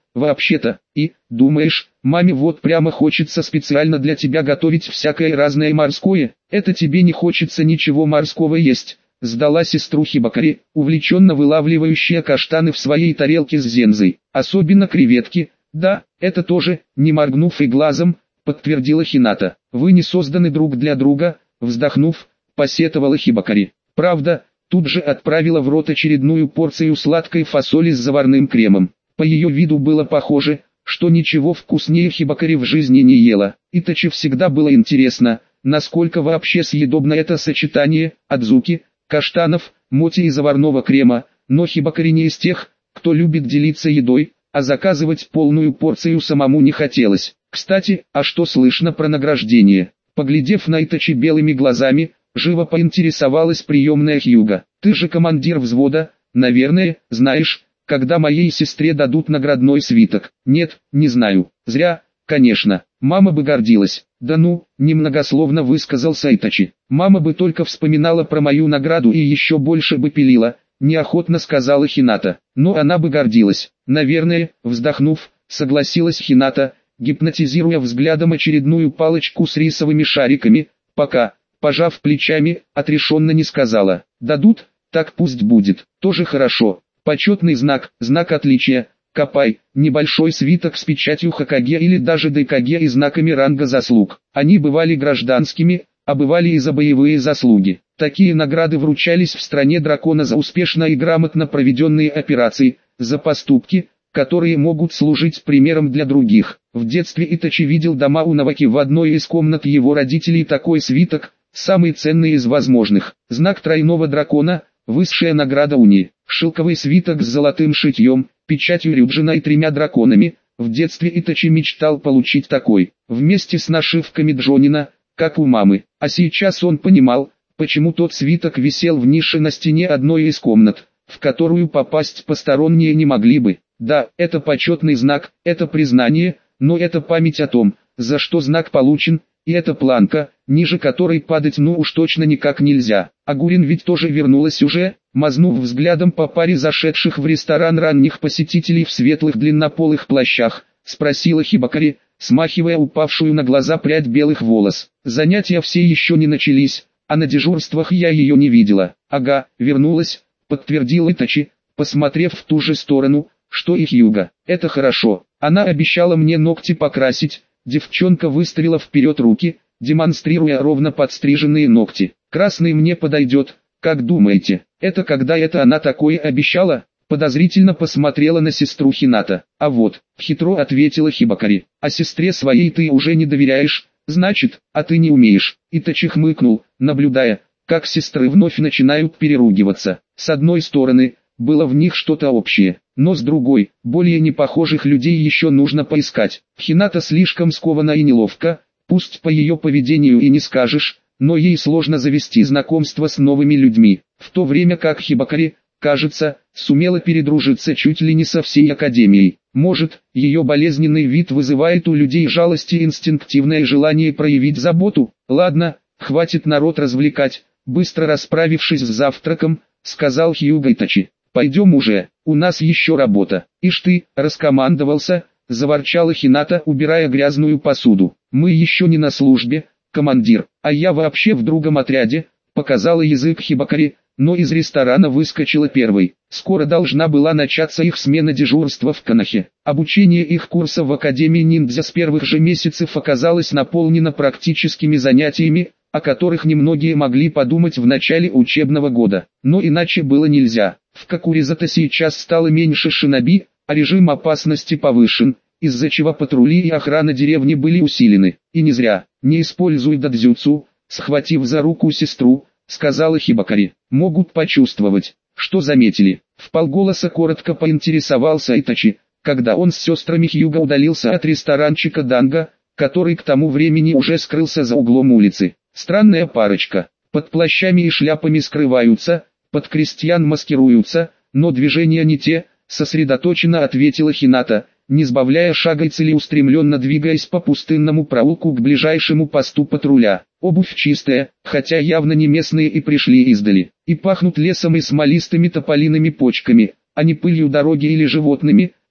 вообще-то, и, думаешь, маме вот прямо хочется специально для тебя готовить всякое разное морское, это тебе не хочется ничего морского есть, сдала сестру Хибакари, увлеченно вылавливающая каштаны в своей тарелке с зензой, особенно креветки, да, это тоже, не моргнув и глазом, подтвердила Хината. Вы не созданы друг для друга, вздохнув, посетовала Хибакари. Правда, тут же отправила в рот очередную порцию сладкой фасоли с заварным кремом. По ее виду было похоже, что ничего вкуснее Хибакари в жизни не ела. Итачи всегда было интересно, насколько вообще съедобно это сочетание адзуки, каштанов, моти и заварного крема, но Хибакари не из тех, кто любит делиться едой, а заказывать полную порцию самому не хотелось. Кстати, а что слышно про награждение? Поглядев на Итачи белыми глазами, живо поинтересовалась приемная Хьюга. Ты же командир взвода, наверное, знаешь, когда моей сестре дадут наградной свиток. Нет, не знаю. Зря, конечно. Мама бы гордилась. Да ну, немногословно высказался Итачи. Мама бы только вспоминала про мою награду и еще больше бы пилила, неохотно сказала Хината. Но она бы гордилась. Наверное, вздохнув, согласилась Хината, гипнотизируя взглядом очередную палочку с рисовыми шариками, пока, пожав плечами, отрешенно не сказала. Дадут, так пусть будет, тоже хорошо. Почетный знак, знак отличия, капай, небольшой свиток с печатью Хокаге или даже Дайкаге и знаками ранга заслуг. Они бывали гражданскими, а бывали и за боевые заслуги. Такие награды вручались в стране дракона за успешно и грамотно проведенные операции, за поступки, которые могут служить примером для других. В детстве Итачи видел дома у Наваки в одной из комнат его родителей такой свиток, самый ценный из возможных. Знак тройного дракона, высшая награда Уни, шелковый свиток с золотым шитьем, печатью Рюджина и тремя драконами. В детстве Итачи мечтал получить такой, вместе с нашивками Джонина, как у мамы. А сейчас он понимал, почему тот свиток висел в нише на стене одной из комнат, в которую попасть посторонние не могли бы. Да, это почетный знак, это признание, но это память о том, за что знак получен, и это планка, ниже которой падать ну уж точно никак нельзя. А Гурин ведь тоже вернулась уже, мазнув взглядом по паре зашедших в ресторан ранних посетителей в светлых длиннополых плащах, спросила Хибакари, смахивая упавшую на глаза прядь белых волос. Занятия все еще не начались, а на дежурствах я ее не видела. Ага, вернулась, подтвердил Итачи, посмотрев в ту же сторону, что и Хьюга. Это хорошо, она обещала мне ногти покрасить. Девчонка выставила вперед руки, демонстрируя ровно подстриженные ногти. Красный мне подойдет, как думаете, это когда это она такое обещала? Подозрительно посмотрела на сестру Хината. А вот, хитро ответила Хибакари, а сестре своей ты уже не доверяешь, значит, а ты не умеешь. Итачи хмыкнул, наблюдая, как сестры вновь начинают переругиваться. С одной стороны, было в них что-то общее, но с другой, более непохожих людей еще нужно поискать. Хината слишком скована и неловко, пусть по ее поведению и не скажешь, но ей сложно завести знакомство с новыми людьми, в то время как Хибакари, кажется, сумела передружиться чуть ли не со всей академией. Может, ее болезненный вид вызывает у людей жалость и инстинктивное желание проявить заботу? Ладно, хватит народ развлекать, быстро расправившись с завтраком, сказал Хьюга Итачи. Пойдем уже, у нас еще работа. Ишь ты, раскомандовался, заворчала Хината, убирая грязную посуду. Мы еще не на службе, командир, а я вообще в другом отряде, показала язык Хибакари, но из ресторана выскочила первой. Скоро должна была начаться их смена дежурства в Канахе. Обучение их курса в Академии ниндзя с первых же месяцев оказалось наполнено практическими занятиями, о которых немногие могли подумать в начале учебного года. Но иначе было нельзя. В Какуризата сейчас стало меньше шиноби, а режим опасности повышен, из-за чего патрули и охрана деревни были усилены. И не зря. Не используй дадзюцу, схватив за руку сестру, сказала Хибакари. Могут почувствовать, что заметили. Вполголоса коротко поинтересовался Итачи, когда он с сестрами Хьюга удалился от ресторанчика Данга, который к тому времени уже скрылся за углом улицы. Странная парочка. Под плащами и шляпами скрываются, под крестьян маскируются, но движения не те, сосредоточенно ответила Хината, не сбавляя шага и целеустремленно двигаясь по пустынному проулку к ближайшему посту патруля. Обувь чистая, хотя явно не местные и пришли издали, и пахнут лесом и смолистыми тополиными почками, а не пылью дороги или животными,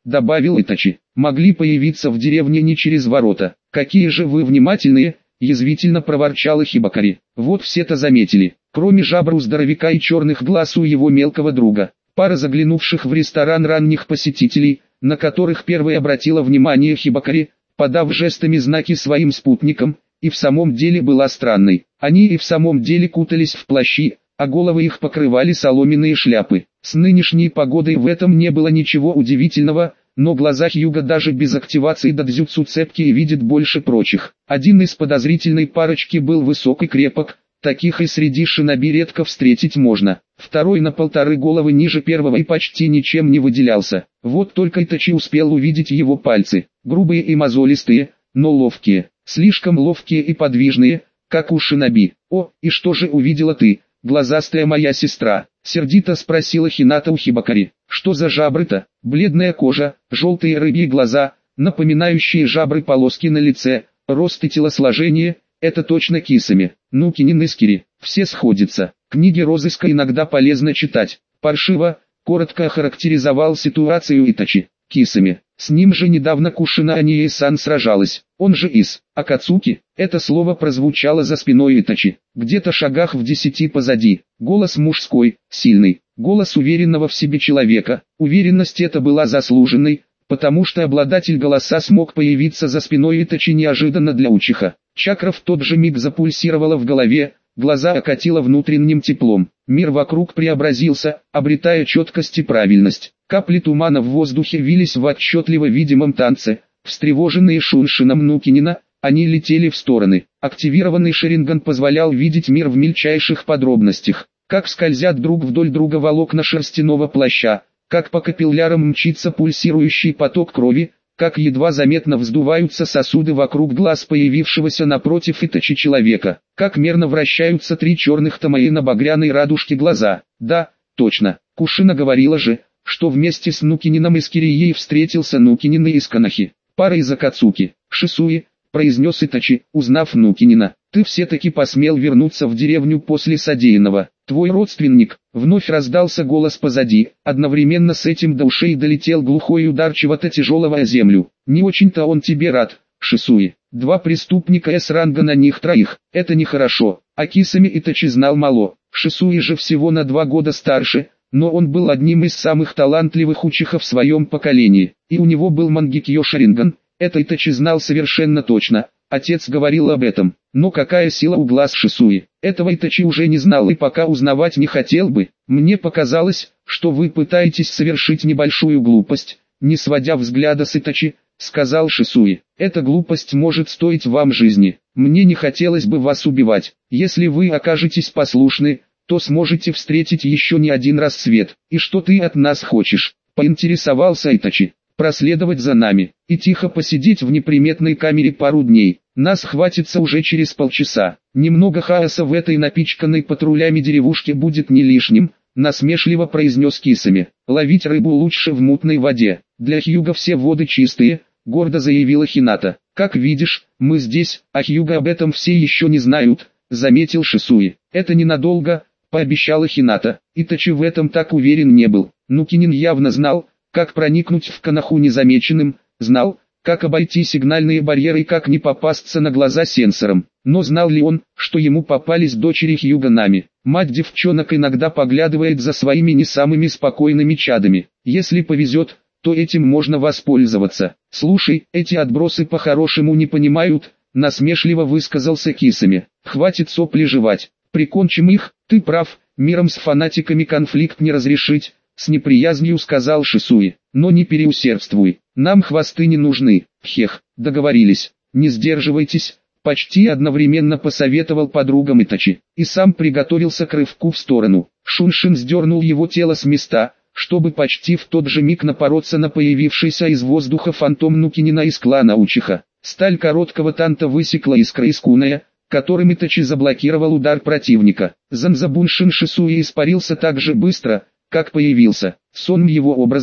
добавил Итачи. Могли появиться в деревне не через ворота. Какие же вы внимательные, язвительно проворчала Хибакари. Вот все-то заметили. Кроме жабру здоровяка и черных глаз у его мелкого друга. Пара заглянувших в ресторан ранних посетителей, на которых первой обратила внимание Хибакари, подав жестами знаки своим спутникам, и в самом деле была странной. Они и в самом деле кутались в плащи, а головы их покрывали соломенные шляпы. С нынешней погодой в этом не было ничего удивительного, но глаза Хьюга даже без активации дадзюцу цепкие видят больше прочих. Один из подозрительной парочки был высок и крепок, таких и среди шиноби редко встретить можно. Второй на полторы головы ниже первого и почти ничем не выделялся. Вот только Итачи успел увидеть его пальцы, грубые и мозолистые, но ловкие, слишком ловкие и подвижные, как у шиноби. «О, и что же увидела ты, глазастая моя сестра?» — сердито спросила Хината у Хибакари. «Что за жабры-то?» Бледная кожа, желтые рыбьи глаза, напоминающие жабры полоски на лице, рост и телосложение — это точно Кисами. Ну Кинин Искири, все сходятся. Книги розыска иногда полезно читать. Паршиво, коротко охарактеризовал ситуацию Итачи. Кисами. С ним же недавно Кушина Ание-сан сражалась. Он же Ис. Акацуки. Это слово прозвучало за спиной Итачи. Где-то шагах в десяти позади. Голос мужской, сильный. Голос уверенного в себе человека. Уверенность эта была заслуженной, потому что обладатель голоса смог появиться за спиной Итачи неожиданно для Учиха. Чакра в тот же миг запульсировала в голове, глаза окатило внутренним теплом. Мир вокруг преобразился, обретая четкость и правильность. Капли тумана в воздухе вились в отчетливо видимом танце. Встревоженные Шуншином Нукинина, они летели в стороны. Активированный Шаринган позволял видеть мир в мельчайших подробностях. Как скользят друг вдоль друга волокна шерстяного плаща, как по капиллярам мчится пульсирующий поток крови, как едва заметно вздуваются сосуды вокруг глаз появившегося напротив Итачи человека, как мерно вращаются три черных тамаи на багряной радужке глаза. Да, точно, Кушина говорила же, что вместе с Нукинином из Кирией встретился Нукинин из Канахи. Пара из Акацуки. «Шисуи», — произнес Итачи, узнав Нукинина, — «ты все-таки посмел вернуться в деревню после содеянного. Твой родственник». Вновь раздался голос позади, одновременно с этим до ушей долетел глухой удар чего-то тяжелого о землю. «Не очень-то он тебе рад, Шисуи. Два преступника С-ранга на них троих, это нехорошо». А Кисами Итачи знал мало. Шисуи же всего на два года старше, но он был одним из самых талантливых учиха в своем поколении, и у него был Мангикьё Шаринган, это Итачи знал совершенно точно, отец говорил об этом. Но какая сила у глаз Шисуи, этого Итачи уже не знал и пока узнавать не хотел бы. «Мне показалось, что вы пытаетесь совершить небольшую глупость», не сводя взгляда с Итачи, сказал Шисуи. «Эта глупость может стоить вам жизни. Мне не хотелось бы вас убивать. Если вы окажетесь послушны, то сможете встретить еще не один рассвет. И что ты от нас хочешь?» — поинтересовался Итачи. «Проследовать за нами и тихо посидеть в неприметной камере пару дней. Нас хватится уже через полчаса. Немного хаоса в этой напичканной патрулями деревушке будет не лишним», — насмешливо произнес Кисами. «Ловить рыбу лучше в мутной воде. Для Хьюга все воды чистые», — гордо заявила Хината. «Как видишь, мы здесь, а Хьюга об этом все еще не знают», — заметил Шисуи. «Это ненадолго», — пообещала Хината. Итачи в этом так уверен не был. Нукинин явно знал, как проникнуть в Канаху незамеченным, знал, как обойти сигнальные барьеры и как не попасться на глаза сенсором. Но знал ли он, что ему попались дочери Хьюга Нами? Мать девчонок иногда поглядывает за своими не самыми спокойными чадами. Если повезет, то этим можно воспользоваться. «Слушай, эти отбросы по-хорошему не понимают», — насмешливо высказался Кисами. «Хватит сопли жевать. Прикончим их». «Ты прав, миром с фанатиками конфликт не разрешить», — с неприязнью сказал Шисуи. «Но не переусердствуй, нам хвосты не нужны». «Хех, договорились, не сдерживайтесь», — почти одновременно посоветовал подругам Итачи, и сам приготовился к рывку в сторону. Шуншин сдернул его тело с места, чтобы почти в тот же миг напороться на появившийся из воздуха фантом Нукинина из клана Учиха. Сталь короткого танта высекла искра из куная, которым Итачи заблокировал удар противника. Занзабуншин Шисуи испарился так же быстро, как появился. Сон его образов,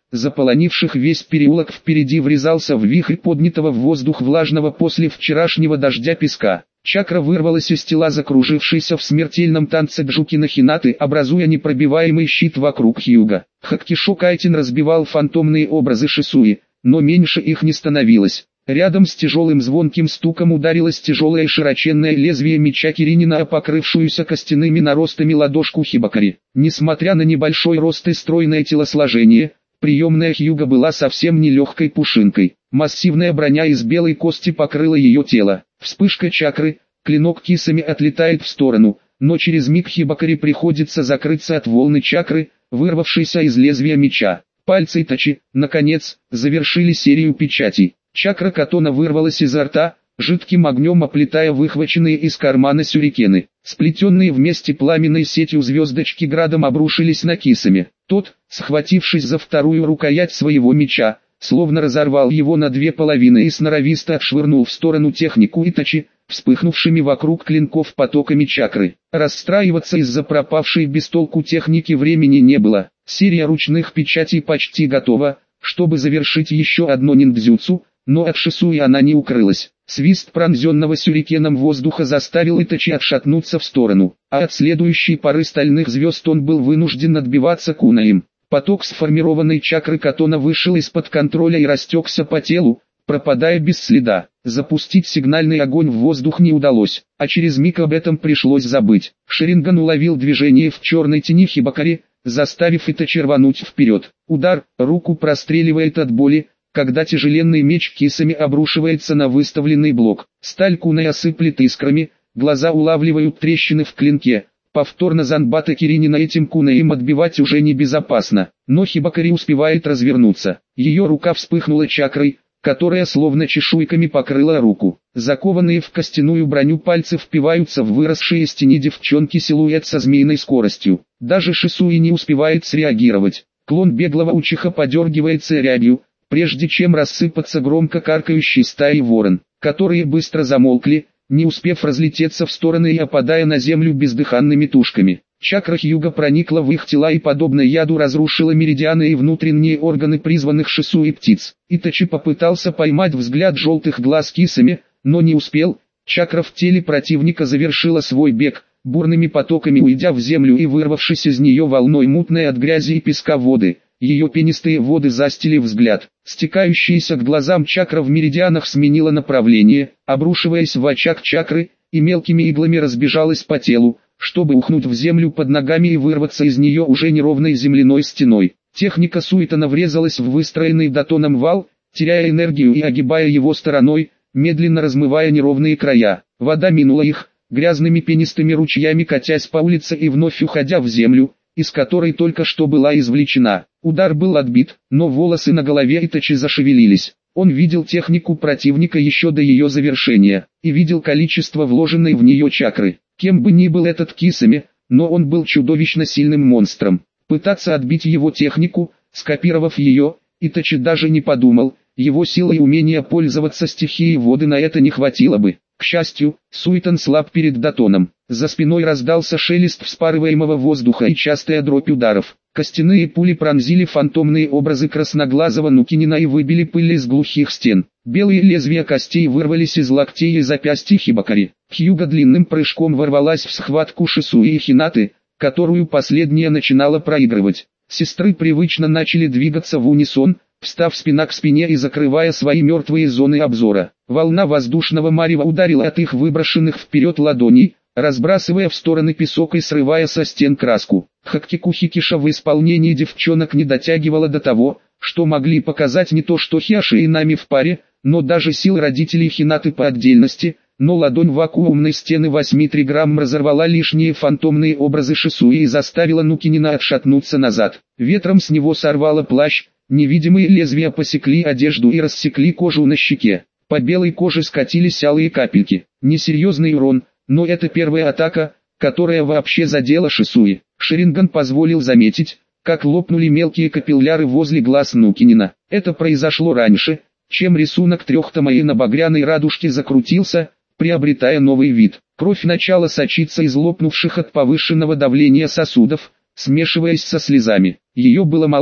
заполонивших весь переулок впереди, врезался в вихрь поднятого в воздух влажного после вчерашнего дождя песка. Чакра вырвалась из тела закружившейся в смертельном танце Джукина Хинаты, образуя непробиваемый щит вокруг Хьюга. Хаккишо Кайтин разбивал фантомные образы Шисуи, но меньше их не становилось. Рядом с тяжелым звонким стуком ударилось тяжелое широченное лезвие меча Киринина о покрывшуюся костяными наростами ладошку Хибакари. Несмотря на небольшой рост и стройное телосложение, приемная Хьюга была совсем не легкой пушинкой. Массивная броня из белой кости покрыла ее тело. Вспышка чакры, клинок кисами отлетает в сторону, но через миг Хибакари приходится закрыться от волны чакры, вырвавшейся из лезвия меча. Пальцы Итачи, наконец, завершили серию печатей. Чакра Катона вырвалась изо рта, жидким огнем оплетая выхваченные из кармана сюрикены. Сплетенные вместе пламенной сетью звездочки градом обрушились на Кисами. Тот, схватившись за вторую рукоять своего меча, словно разорвал его на две половины и сноровисто отшвырнул в сторону технику Итачи, вспыхнувшими вокруг клинков потоками чакры. Расстраиваться из-за пропавшей без толку техники времени не было. Серия ручных печатей почти готова, чтобы завершить еще одно ниндзюцу, но от Шисуи она не укрылась. Свист пронзенного сюрикеном воздуха заставил Итачи отшатнуться в сторону, а от следующей пары стальных звезд он был вынужден отбиваться кунаем. Поток сформированной чакры Катона вышел из-под контроля и растекся по телу, пропадая без следа. Запустить сигнальный огонь в воздух не удалось, а через миг об этом пришлось забыть. Шеринган уловил движение в черной тени Хибакари, заставив Итачи рвануть вперед. Удар, руку простреливает от боли, когда тяжеленный меч Кисами обрушивается на выставленный блок. Сталь куной осыплет искрами, глаза улавливают трещины в клинке. Повторно Занбата Киринина этим кунаем отбивать уже небезопасно, но Хибакари успевает развернуться. Ее рука вспыхнула чакрой, которая словно чешуйками покрыла руку. Закованные в костяную броню пальцы впиваются в выросшие из тени девчонки силуэт со змеиной скоростью. Даже Шисуи не успевает среагировать. Клон беглого учиха подергивается рябью, прежде чем рассыпаться громко каркающей стаей ворон, которые быстро замолкли, не успев разлететься в стороны и опадая на землю бездыханными тушками. Чакра Хьюга проникла в их тела и подобно яду разрушила меридианы и внутренние органы призванных Шисуи птиц. Итачи попытался поймать взгляд желтых глаз Кисами, но не успел. Чакра в теле противника завершила свой бег, бурными потоками уйдя в землю и вырвавшись из нее волной мутной от грязи и песка воды. Ее пенистые воды застили взгляд. Стекающаяся к глазам чакра в меридианах сменила направление, обрушиваясь в очаг чакры, и мелкими иглами разбежалась по телу, чтобы ухнуть в землю под ногами и вырваться из нее уже неровной земляной стеной. Техника Суитона врезалась в выстроенный датоном вал, теряя энергию и огибая его стороной, медленно размывая неровные края. Вода минула их, грязными пенистыми ручьями катясь по улице и вновь уходя в землю, из которой только что была извлечена. Удар был отбит, но волосы на голове Итачи зашевелились. Он видел технику противника еще до ее завершения, и видел количество вложенной в нее чакры. Кем бы ни был этот Кисами, но он был чудовищно сильным монстром. Пытаться отбить его технику, скопировав ее, Итачи даже не подумал, его силой и умения пользоваться стихией воды на это не хватило бы. К счастью, Суитон слаб перед датоном. За спиной раздался шелест вспарываемого воздуха и частая дробь ударов. Костяные пули пронзили фантомные образы красноглазого Нукинина и выбили пыль из глухих стен. Белые лезвия костей вырвались из локтей и запястья Хибакари. Хьюга длинным прыжком ворвалась в схватку Шисуи и Хинаты, которую последняя начинала проигрывать. Сестры привычно начали двигаться в унисон, встав спина к спине и закрывая свои мертвые зоны обзора. Волна воздушного марева ударила от их выброшенных вперед ладоней, разбрасывая в стороны песок и срывая со стен краску. Хаккику Хикиша в исполнении девчонок не дотягивала до того, что могли показать не то что Хиаши и Нами в паре, но даже сил родителей Хинаты по отдельности, но ладонь вакуумной стены восемь триграмм разорвала лишние фантомные образы Шисуи и заставила Нукинина отшатнуться назад. Ветром с него сорвало плащ, невидимые лезвия посекли одежду и рассекли кожу на щеке. По белой коже скатились алые капельки. Несерьезный урон, но это первая атака, которая вообще задела Шисуи. Шеринган позволил заметить, как лопнули мелкие капилляры возле глаз Нукинина. Это произошло раньше, чем рисунок трехтомой на багряной радужке закрутился, приобретая новый вид. Кровь начала сочиться из лопнувших от повышенного давления сосудов, смешиваясь со слезами. Ее было мало,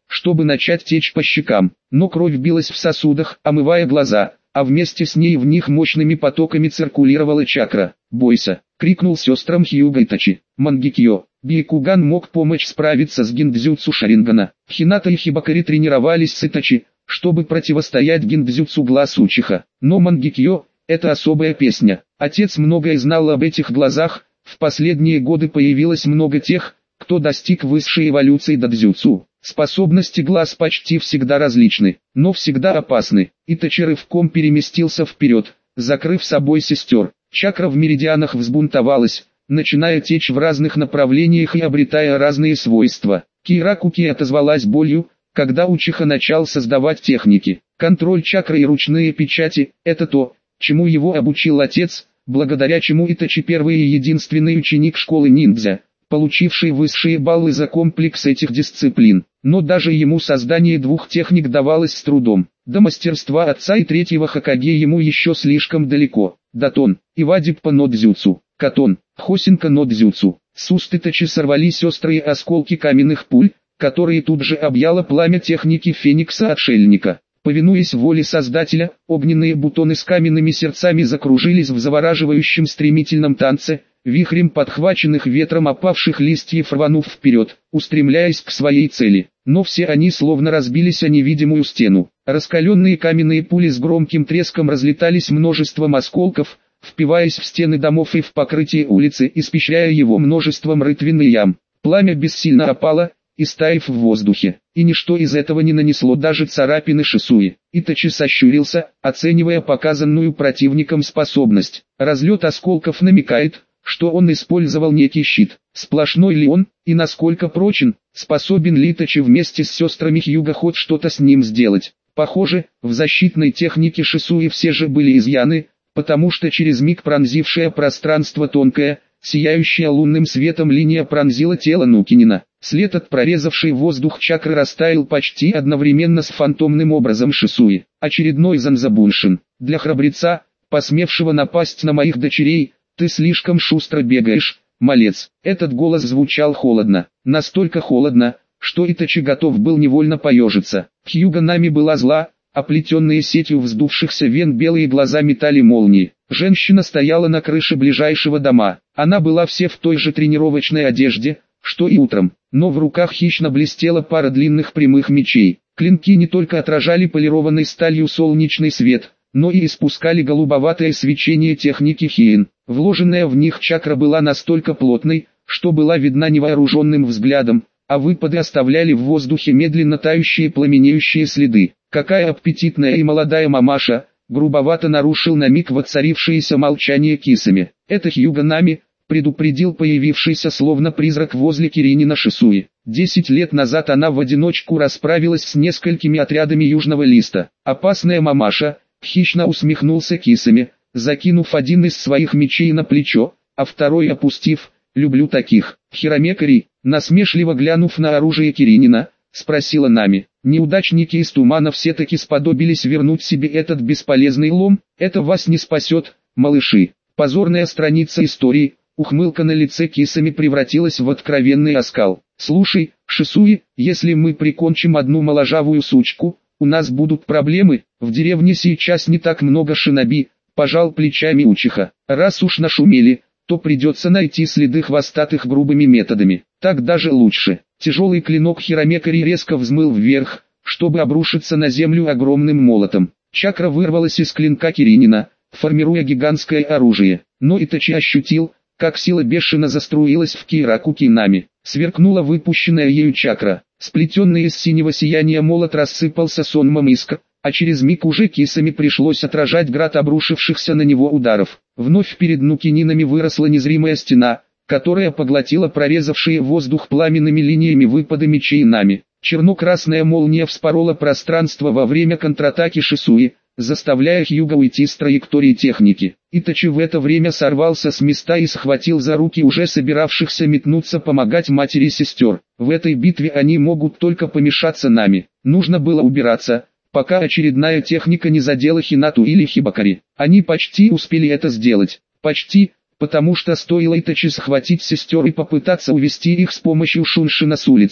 чтобы начать течь по щекам, но кровь билась в сосудах, омывая глаза, а вместе с ней в них мощными потоками циркулировала чакра. «Бойся!» — крикнул сестрам Хьюга Итачи. Мангекьё, Бьякуган мог помочь справиться с гиндзюцу Шарингана. Хината и Хибакари тренировались с Итачи, чтобы противостоять гиндзюцу глаз Учиха. Но Мангекьё — это особая песня. Отец многое знал об этих глазах, в последние годы появилось много тех, кто достиг высшей эволюции дадзюцу. Способности глаз почти всегда различны, но всегда опасны. Итачи рывком переместился вперед, закрыв собой сестер. Чакра в меридианах взбунтовалась, начиная течь в разных направлениях и обретая разные свойства. Киракуки отозвалась болью, когда Учиха начал создавать техники. Контроль чакры и ручные печати – это то, чему его обучил отец, благодаря чему Итачи первый и единственный ученик школы ниндзя, получивший высшие баллы за комплекс этих дисциплин. Но даже ему создание двух техник давалось с трудом. До мастерства отца и третьего Хокаге ему еще слишком далеко. Датон, Ивадиппа но дзюцу, Катон, Хосинка но дзюцу. С уст Итачи сорвались острые осколки каменных пуль, которые тут же объяло пламя техники Феникса-отшельника. Повинуясь воле Создателя, огненные бутоны с каменными сердцами закружились в завораживающем стремительном танце, вихрем подхваченных ветром опавших листьев рванув вперед, устремляясь к своей цели. Но все они словно разбились о невидимую стену. Раскаленные каменные пули с громким треском разлетались множеством осколков, впиваясь в стены домов и в покрытие улицы, испещряя его множеством рытвин и ям. Пламя бессильно опало, истаив в воздухе, и ничто из этого не нанесло даже царапины Шисуи. Итачи сощурился, оценивая показанную противником способность. Разлет осколков намекает, что он использовал некий щит. Сплошной ли он, и насколько прочен, способен ли Итачи вместе с сестрами Хьюга хоть что-то с ним сделать. Похоже, в защитной технике Шисуи все же были изъяны, потому что через миг пронзившее пространство тонкая, сияющая лунным светом линия пронзила тело Нукинина. След от прорезавшей воздух чакры растаял почти одновременно с фантомным образом Шисуи. Очередной Занзабуншин. Для храбреца, посмевшего напасть на моих дочерей, ты слишком шустро бегаешь, малец. Этот голос звучал холодно. Настолько холодно, что Итачи готов был невольно поежиться. Хьюга Нами была зла, оплетенные сетью вздувшихся вен белые глаза метали молнии. Женщина стояла на крыше ближайшего дома. Она была все в той же тренировочной одежде, что и утром, но в руках хищно блестела пара длинных прямых мечей. Клинки не только отражали полированной сталью солнечный свет, но и испускали голубоватое свечение техники Хиин. Вложенная в них чакра была настолько плотной, что была видна невооруженным взглядом, а выпады оставляли в воздухе медленно тающие пламенеющие следы. Какая аппетитная и молодая мамаша, грубовато нарушил на миг воцарившееся молчание Кисами. Это Хьюга Нами, предупредил появившийся словно призрак возле Киринина Шисуи. Десять лет назад она в одиночку расправилась с несколькими отрядами Южного Листа. Опасная мамаша, хищно усмехнулся Кисами, закинув один из своих мечей на плечо, а второй опустив. «Люблю таких». Хиромекари, насмешливо глянув на оружие Киринина, спросила Нами. Неудачники из тумана все-таки сподобились вернуть себе этот бесполезный лом. Это вас не спасет, малыши. Позорная страница истории. Ухмылка на лице Кисами превратилась в откровенный оскал. «Слушай, Шисуи, если мы прикончим одну моложавую сучку, у нас будут проблемы. В деревне сейчас не так много шиноби», — пожал плечами Учиха. «Раз уж нашумели, то придется найти следы хвостатых грубыми методами. Так даже лучше». Тяжелый клинок Хиромекари резко взмыл вверх, чтобы обрушиться на землю огромным молотом. Чакра вырвалась из клинка Киринина, формируя гигантское оружие. Но Итачи ощутил, как сила бешено заструилась в Киракуки Нами. Сверкнула выпущенная ею чакра. Сплетенный из синего сияния молот рассыпался сонмом искр, а через миг уже Кисами пришлось отражать град обрушившихся на него ударов. Вновь перед Нукининами выросла незримая стена, которая поглотила прорезавшие воздух пламенными линиями выпады мечей Нами. Черно-красная молния вспорола пространство во время контратаки Шисуи, заставляя Хьюга уйти с траектории техники. Итачи в это время сорвался с места и схватил за руки уже собиравшихся метнуться помогать матери и сестер. В этой битве они могут только помешаться Нами. Нужно было убираться, пока очередная техника не задела Хинату или Хибакари. Они почти успели это сделать. Почти, потому что стоило Итачи схватить сестер и попытаться увести их с помощью Шуншина с улицы,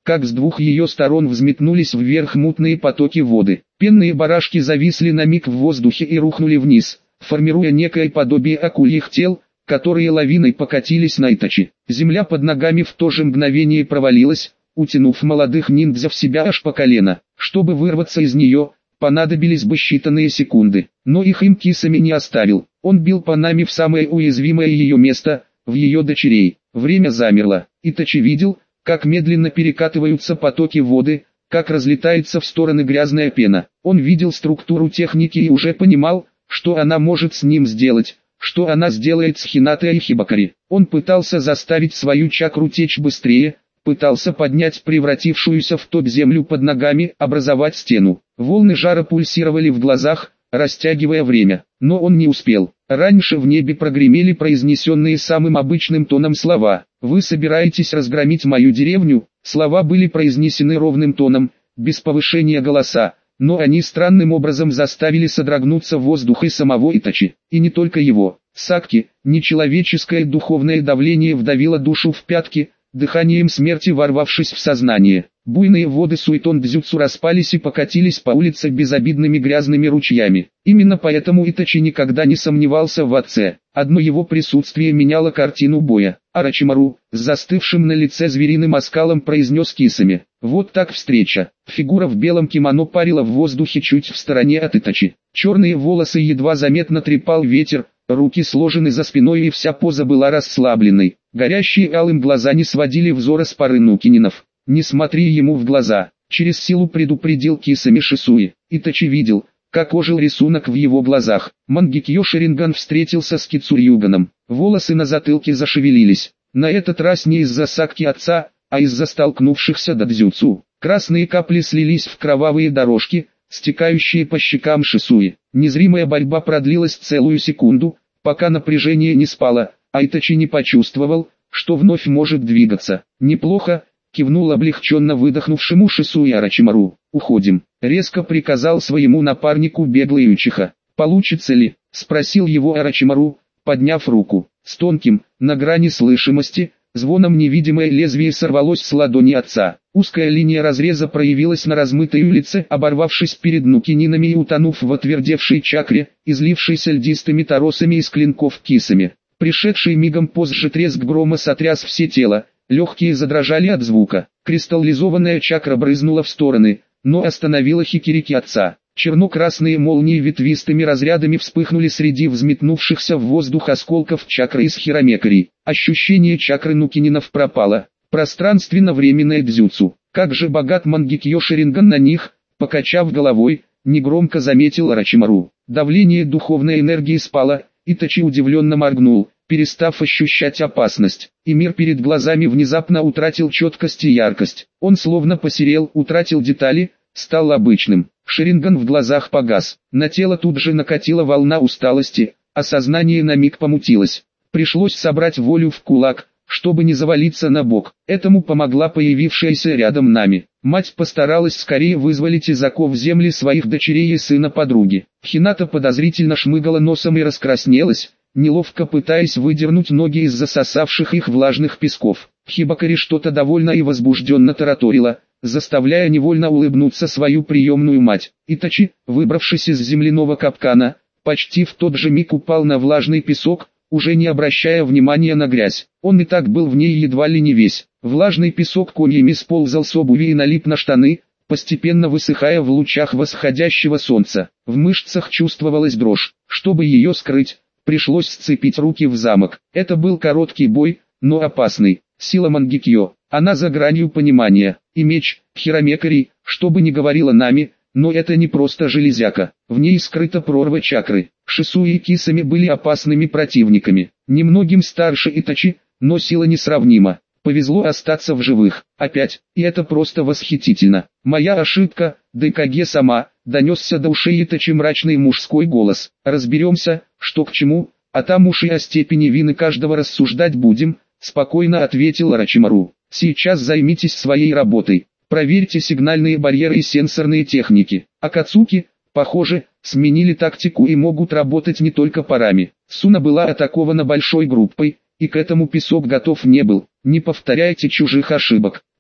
как с двух ее сторон взметнулись вверх мутные потоки воды. Пенные барашки зависли на миг в воздухе и рухнули вниз, формируя некое подобие акульих тел, которые лавиной покатились на Итачи. Земля под ногами в то же мгновение провалилась, утянув молодых ниндзя в себя аж по колено. Чтобы вырваться из нее, понадобились бы считанные секунды, но их им Кисами не оставил. Он бил по Нами в самое уязвимое ее место, в ее дочерей. Время замерло. Итачи видел, как медленно перекатываются потоки воды, как разлетается в стороны грязная пена. Он видел структуру техники и уже понимал, что она может с ним сделать, что она сделает с Хинатой и Хибакари. Он пытался заставить свою чакру течь быстрее, пытался поднять превратившуюся в топ землю под ногами, образовать стену. Волны жара пульсировали в глазах, растягивая время, но он не успел. Раньше в небе прогремели произнесенные самым обычным тоном слова: «Вы собираетесь разгромить мою деревню?» Слова были произнесены ровным тоном, без повышения голоса, но они странным образом заставили содрогнуться воздух и самого Итачи, и не только его. Сакки, нечеловеческое духовное давление вдавило душу в пятки, дыханием смерти ворвавшись в сознание. Буйные воды Суетон-дзюцу распались и покатились по улице безобидными грязными ручьями. Именно поэтому Итачи никогда не сомневался в отце. Одно его присутствие меняло картину боя. Орочимару, с застывшим на лице звериным оскалом, произнес Кисами: «Вот так встреча». Фигура в белом кимоно парила в воздухе чуть в стороне от Итачи. Черные волосы едва заметно трепал ветер, руки сложены за спиной и вся поза была расслабленной. Горящие алым глаза не сводили взора с пары Нукининов. «Не смотри ему в глаза», — через силу предупредил Кисами Шисуи. Итачи видел, как ожил рисунок в его глазах. Мангекьё Шаринган встретился с Кицурьюганом. Волосы на затылке зашевелились. На этот раз не из-за сакки отца, а из-за столкнувшихся додзюцу. Красные капли слились в кровавые дорожки, стекающие по щекам Шисуи. Незримая борьба продлилась целую секунду, пока напряжение не спало, а Итачи не почувствовал, что вновь может двигаться. «Неплохо», — кивнул облегченно выдохнувшему Шисуи Орочимару. «Уходим», — резко приказал своему напарнику беглый Учиха. «Получится ли?» — спросил его Орочимару, подняв руку. С тонким, на грани слышимости, звоном невидимое лезвие сорвалось с ладони отца. Узкая линия разреза проявилась на размытой улице, оборвавшись перед нукининами и утонув в отвердевшей чакре, излившейся льдистыми торосами из клинков Кисами. Пришедший мигом позже треск грома сотряс все тело. Легкие задрожали от звука. Кристаллизованная чакра брызнула в стороны, но остановила хикирики отца. Черно-красные молнии ветвистыми разрядами вспыхнули среди взметнувшихся в воздух осколков чакры из хиромекари. Ощущение чакры Нукининов пропало. Пространственно-временное дзюцу. Как же богат Мангекьё Шаринган на них, покачав головой, негромко заметил Орочимару. Давление духовной энергии спало, Итачи удивленно моргнул, перестав ощущать опасность, и мир перед глазами внезапно утратил четкость и яркость. Он словно посерел, утратил детали, стал обычным. Шаринган в глазах погас, на тело тут же накатила волна усталости, а сознание на миг помутилось. Пришлось собрать волю в кулак, чтобы не завалиться на бок. Этому помогла появившаяся рядом Нами. Мать постаралась скорее вызволить из оков земли своих дочерей и сына подруги. Хината подозрительно шмыгала носом и раскраснелась, неловко пытаясь выдернуть ноги из засосавших их влажных песков. Хибакари что-то довольно и возбужденно тараторила, заставляя невольно улыбнуться свою приемную мать. Итачи, выбравшись из земляного капкана, почти в тот же миг упал на влажный песок, уже не обращая внимания на грязь. Он и так был в ней едва ли не весь. Влажный песок комьями сползал с обуви и налип на штаны, постепенно высыхая в лучах восходящего солнца. В мышцах чувствовалась дрожь. Чтобы ее скрыть, пришлось сцепить руки в замок. Это был короткий бой, но опасный. Сила Мангекьё, она за гранью понимания. И меч, хиромекари, что бы ни говорила Нами, но это не просто железяка. В ней скрыта прорва чакры. Шисуи и Кисами были опасными противниками. Немногим старше Итачи, но сила несравнима. Повезло остаться в живых. Опять, и это просто восхитительно. «Моя ошибка, Дайкаге-сама», донесся до ушей Итачи мрачный мужской голос. «Разберемся, что к чему, а там уж и о степени вины каждого рассуждать будем», спокойно ответил Орочимару. «Сейчас займитесь своей работой. Проверьте сигнальные барьеры и сенсорные техники. Акацуки, похоже, сменили тактику и могут работать не только парами». Суна была атакована большой группой, и к этому песок готов не был. «Не повторяйте чужих ошибок»,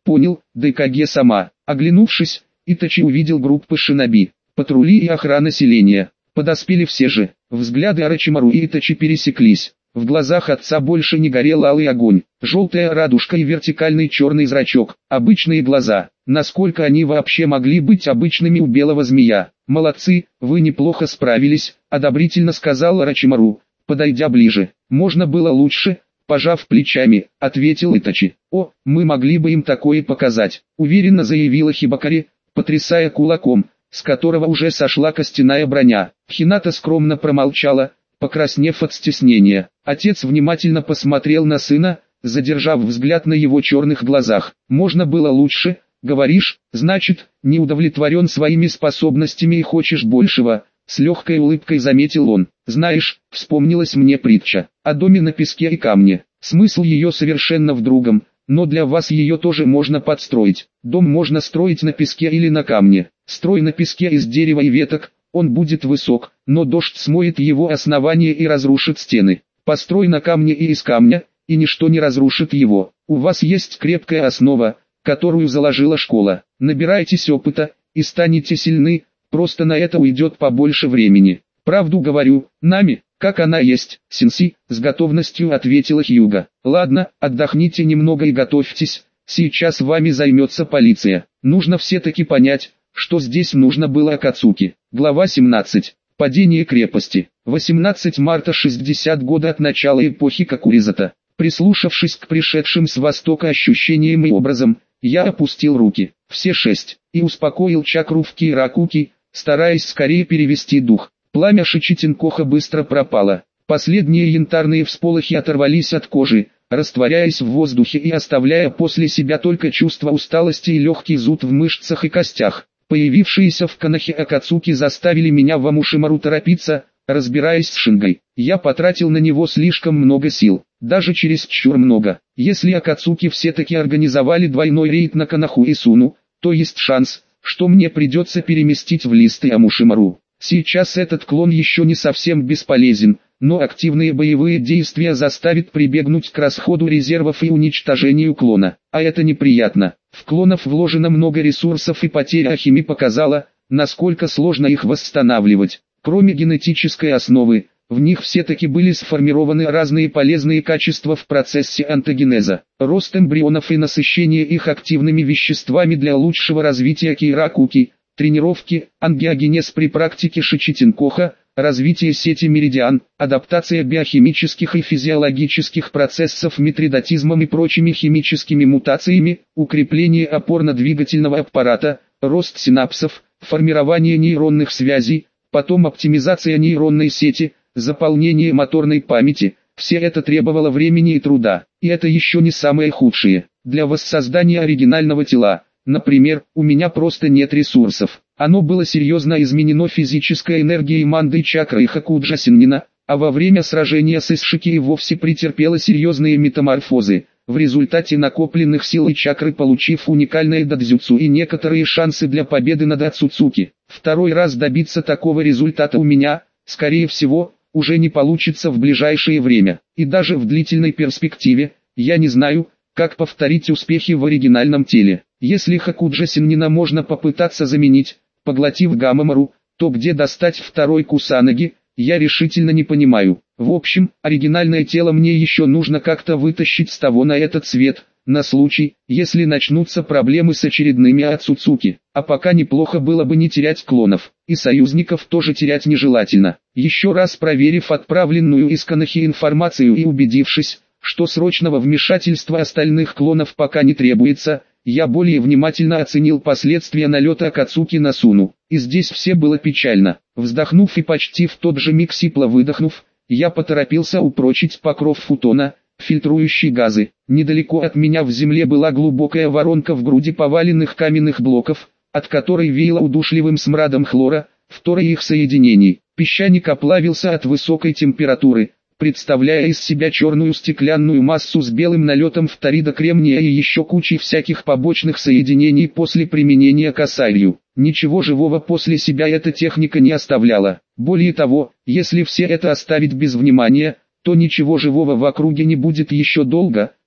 Понял, ДКГ сама. Оглянувшись, Итачи увидел группы шиноби, патрули и охрана селения. Подоспели все же. Взгляды Орочимару и Итачи пересеклись. В глазах отца больше не горел алый огонь, желтая радужка и вертикальный черный зрачок, обычные глаза. Насколько они вообще могли быть обычными у белого змея? «Молодцы, вы неплохо справились», — одобрительно сказал Орочимару, подойдя ближе. «Можно было лучше», — пожав плечами, ответил Итачи. «О, мы могли бы им такое показать», — уверенно заявила Хибакари, потрясая кулаком, с которого уже сошла костяная броня. Хината скромно промолчала, покраснев от стеснения. Отец внимательно посмотрел на сына, задержав взгляд на его черных глазах. «Можно было лучше, говоришь, значит, не удовлетворен своими способностями и хочешь большего», — с легкой улыбкой заметил он. «Знаешь, вспомнилась мне притча о доме на песке и камне. Смысл ее совершенно в другом, но для вас ее тоже можно подстроить. Дом можно строить на песке или на камне. Строй на песке из дерева и веток, он будет высок, но дождь смоет его основание и разрушит стены. Построй на камне и из камня, и ничто не разрушит его. У вас есть крепкая основа, которую заложила школа. Набирайтесь опыта, и станете сильны, просто на это уйдет побольше времени. Правду говорю, нами, как она есть, сенси, с готовностью ответила Хьюга. Ладно, отдохните немного и готовьтесь, сейчас вами займется полиция. Нужно все-таки понять, что здесь нужно было Акацуки. Глава семнадцать. Падение крепости. восемнадцатого марта шестьдесят года от начала эпохи Какуризата. Прислушавшись к пришедшим с востока ощущениям и образом, я опустил руки, все шесть, и успокоил чакру в Киракуки, стараясь скорее перевести дух. Пламя Шичитинкоха быстро пропало. Последние янтарные всполохи оторвались от кожи, растворяясь в воздухе и оставляя после себя только чувство усталости и легкий зуд в мышцах и костях. Появившиеся в Канахе Акацуки заставили меня в Амушимару торопиться, разбираясь с Шингой. Я потратил на него слишком много сил, даже чересчур много. Если Акацуки все-таки организовали двойной рейд на Канаху и Суну, то есть шанс, что мне придется переместить в листы Амушимару. Сейчас этот клон еще не совсем бесполезен, но активные боевые действия заставят прибегнуть к расходу резервов и уничтожению клона, а это неприятно. В клонов вложено много ресурсов и потеря Ахими показала, насколько сложно их восстанавливать. Кроме генетической основы, в них все-таки были сформированы разные полезные качества в процессе антогенеза, рост эмбрионов и насыщение их активными веществами для лучшего развития Киракуки, тренировки, ангиогенез при практике Шичитинкоха, развитие сети меридиан, адаптация биохимических и физиологических процессов митридатизмом и прочими химическими мутациями, укрепление опорно-двигательного аппарата, рост синапсов, формирование нейронных связей, потом оптимизация нейронной сети, заполнение моторной памяти. Все это требовало времени и труда, и это еще не самое худшее. Для воссоздания оригинального тела, например, у меня просто нет ресурсов. Оно было серьезно изменено физической энергией манды и чакры Хакуджа Синнина, а во время сражения с Исшики и вовсе претерпело серьезные метаморфозы, в результате накопленных сил и чакры получив уникальное дадзюцу и некоторые шансы для победы над Ацуцуки. Второй раз добиться такого результата у меня, скорее всего, уже не получится в ближайшее время, и даже в длительной перспективе, я не знаю, как повторить успехи в оригинальном теле. Если Хакуджа Синнина можно попытаться заменить, поглотив Гамамару, то где достать второй Кусанаги, я решительно не понимаю. В общем, оригинальное тело мне еще нужно как-то вытащить с того на этот свет, на случай, если начнутся проблемы с очередными Ацуцуки. А пока неплохо было бы не терять клонов, и союзников тоже терять нежелательно. Еще раз проверив отправленную из Канахи информацию и убедившись, что срочного вмешательства остальных клонов пока не требуется, я более внимательно оценил последствия налета Акацуки на Суну. И здесь все было печально. Вздохнув и почти в тот же миг сипло выдохнув, я поторопился упрочить покров футона, фильтрующий газы. Недалеко от меня в земле была глубокая воронка в груди поваленных каменных блоков, от которой веяло удушливым смрадом хлора, второй их соединений. Песчаник оплавился от высокой температуры, представляя из себя черную стеклянную массу с белым налетом фторида кремния и еще кучей всяких побочных соединений после применения косарью. Ничего живого после себя эта техника не оставляла. Более того, если все это оставить без внимания, то ничего живого в округе не будет еще долго,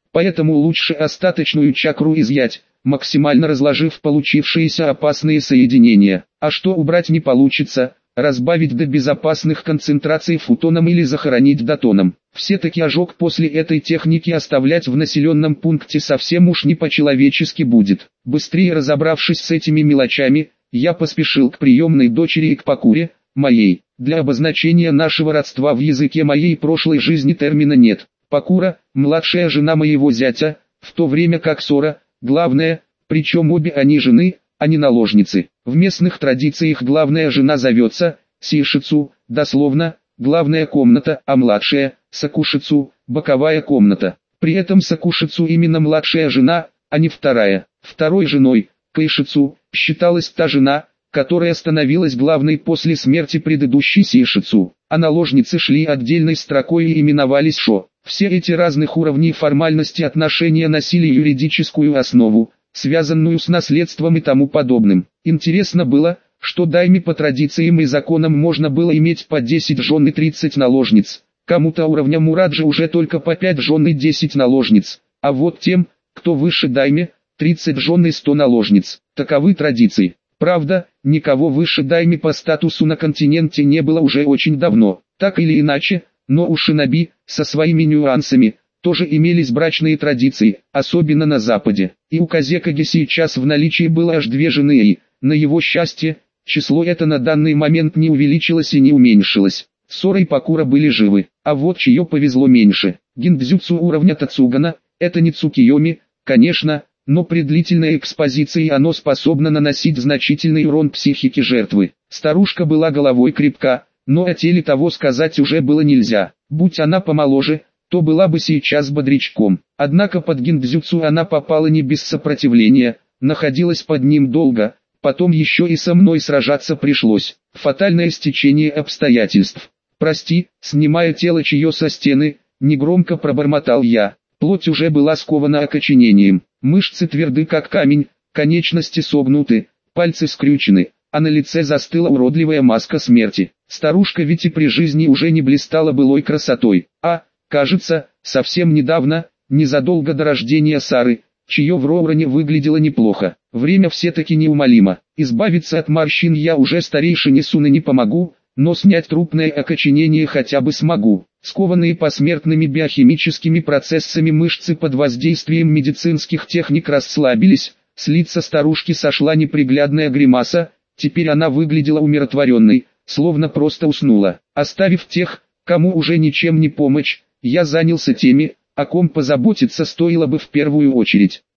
Поэтому лучше остаточную чакру изъять, максимально разложив получившиеся опасные соединения. А что убрать не получится, разбавить до безопасных концентраций футоном или захоронить дотоном. Все-таки ожог после этой техники оставлять в населенном пункте совсем уж не по-человечески будет. Быстрее разобравшись с этими мелочами, я поспешил к приемной дочери и к Пакуре, моей. Для обозначения нашего родства в языке моей прошлой жизни термина нет. Пакура, младшая жена моего зятя, в то время как Сора, главная, причем обе они жены, а не наложницы. В местных традициях главная жена зовется Сишицу, дословно, главная комната, а младшая – Сакушицу, боковая комната. При этом Сакушицу именно младшая жена, а не вторая. Второй женой, Кайшицу, считалась та жена, которая становилась главной после смерти предыдущей Сишицу, а наложницы шли отдельной строкой и именовались Шо. Все эти разных уровней формальности отношения носили юридическую основу, связанную с наследством и тому подобным. Интересно было, что дайме по традициям и законам можно было иметь по десять жен и тридцать наложниц, кому-то уровня Мураджи уже только по пять жен и десять наложниц, а вот тем, кто выше дайме, тридцать жен и сто наложниц. Таковы традиции. Правда, никого выше дайме по статусу на континенте не было уже очень давно. Так или иначе, но у шиноби, со своими нюансами, тоже имелись брачные традиции, особенно на западе. И у Казекаги сейчас в наличии было аж две жены и, на его счастье, число это на данный момент не увеличилось и не уменьшилось. Сора и Пакура были живы, а вот чье повезло меньше. Гиндзюцу уровня Тацугана, это не Цукиоми, конечно, но при длительной экспозиции оно способно наносить значительный урон психике жертвы. Старушка была головой крепка, но о теле того сказать уже было нельзя. Будь она помоложе, то была бы сейчас бодрячком. Однако под гиндзюцу она попала не без сопротивления, находилась под ним долго, потом еще и со мной сражаться пришлось. Фатальное стечение обстоятельств. «Прости», снимая тело чье со стены, негромко пробормотал я. Плоть уже была скована окоченением, мышцы тверды как камень, конечности согнуты, пальцы скрючены, а на лице застыла уродливая маска смерти. Старушка ведь и при жизни уже не блистала былой красотой, а, кажется, совсем недавно, незадолго до рождения Сары, чье в Роуроне выглядело неплохо. Время все-таки неумолимо. Избавиться от морщин я уже старейшине Суны не помогу, но снять трупное окоченение хотя бы смогу. Скованные посмертными биохимическими процессами мышцы под воздействием медицинских техник расслабились, с лица старушки сошла неприглядная гримаса, теперь она выглядела умиротворенной, словно просто уснула. Оставив тех, кому уже ничем не помочь, я занялся теми, о ком позаботиться стоило бы в первую очередь.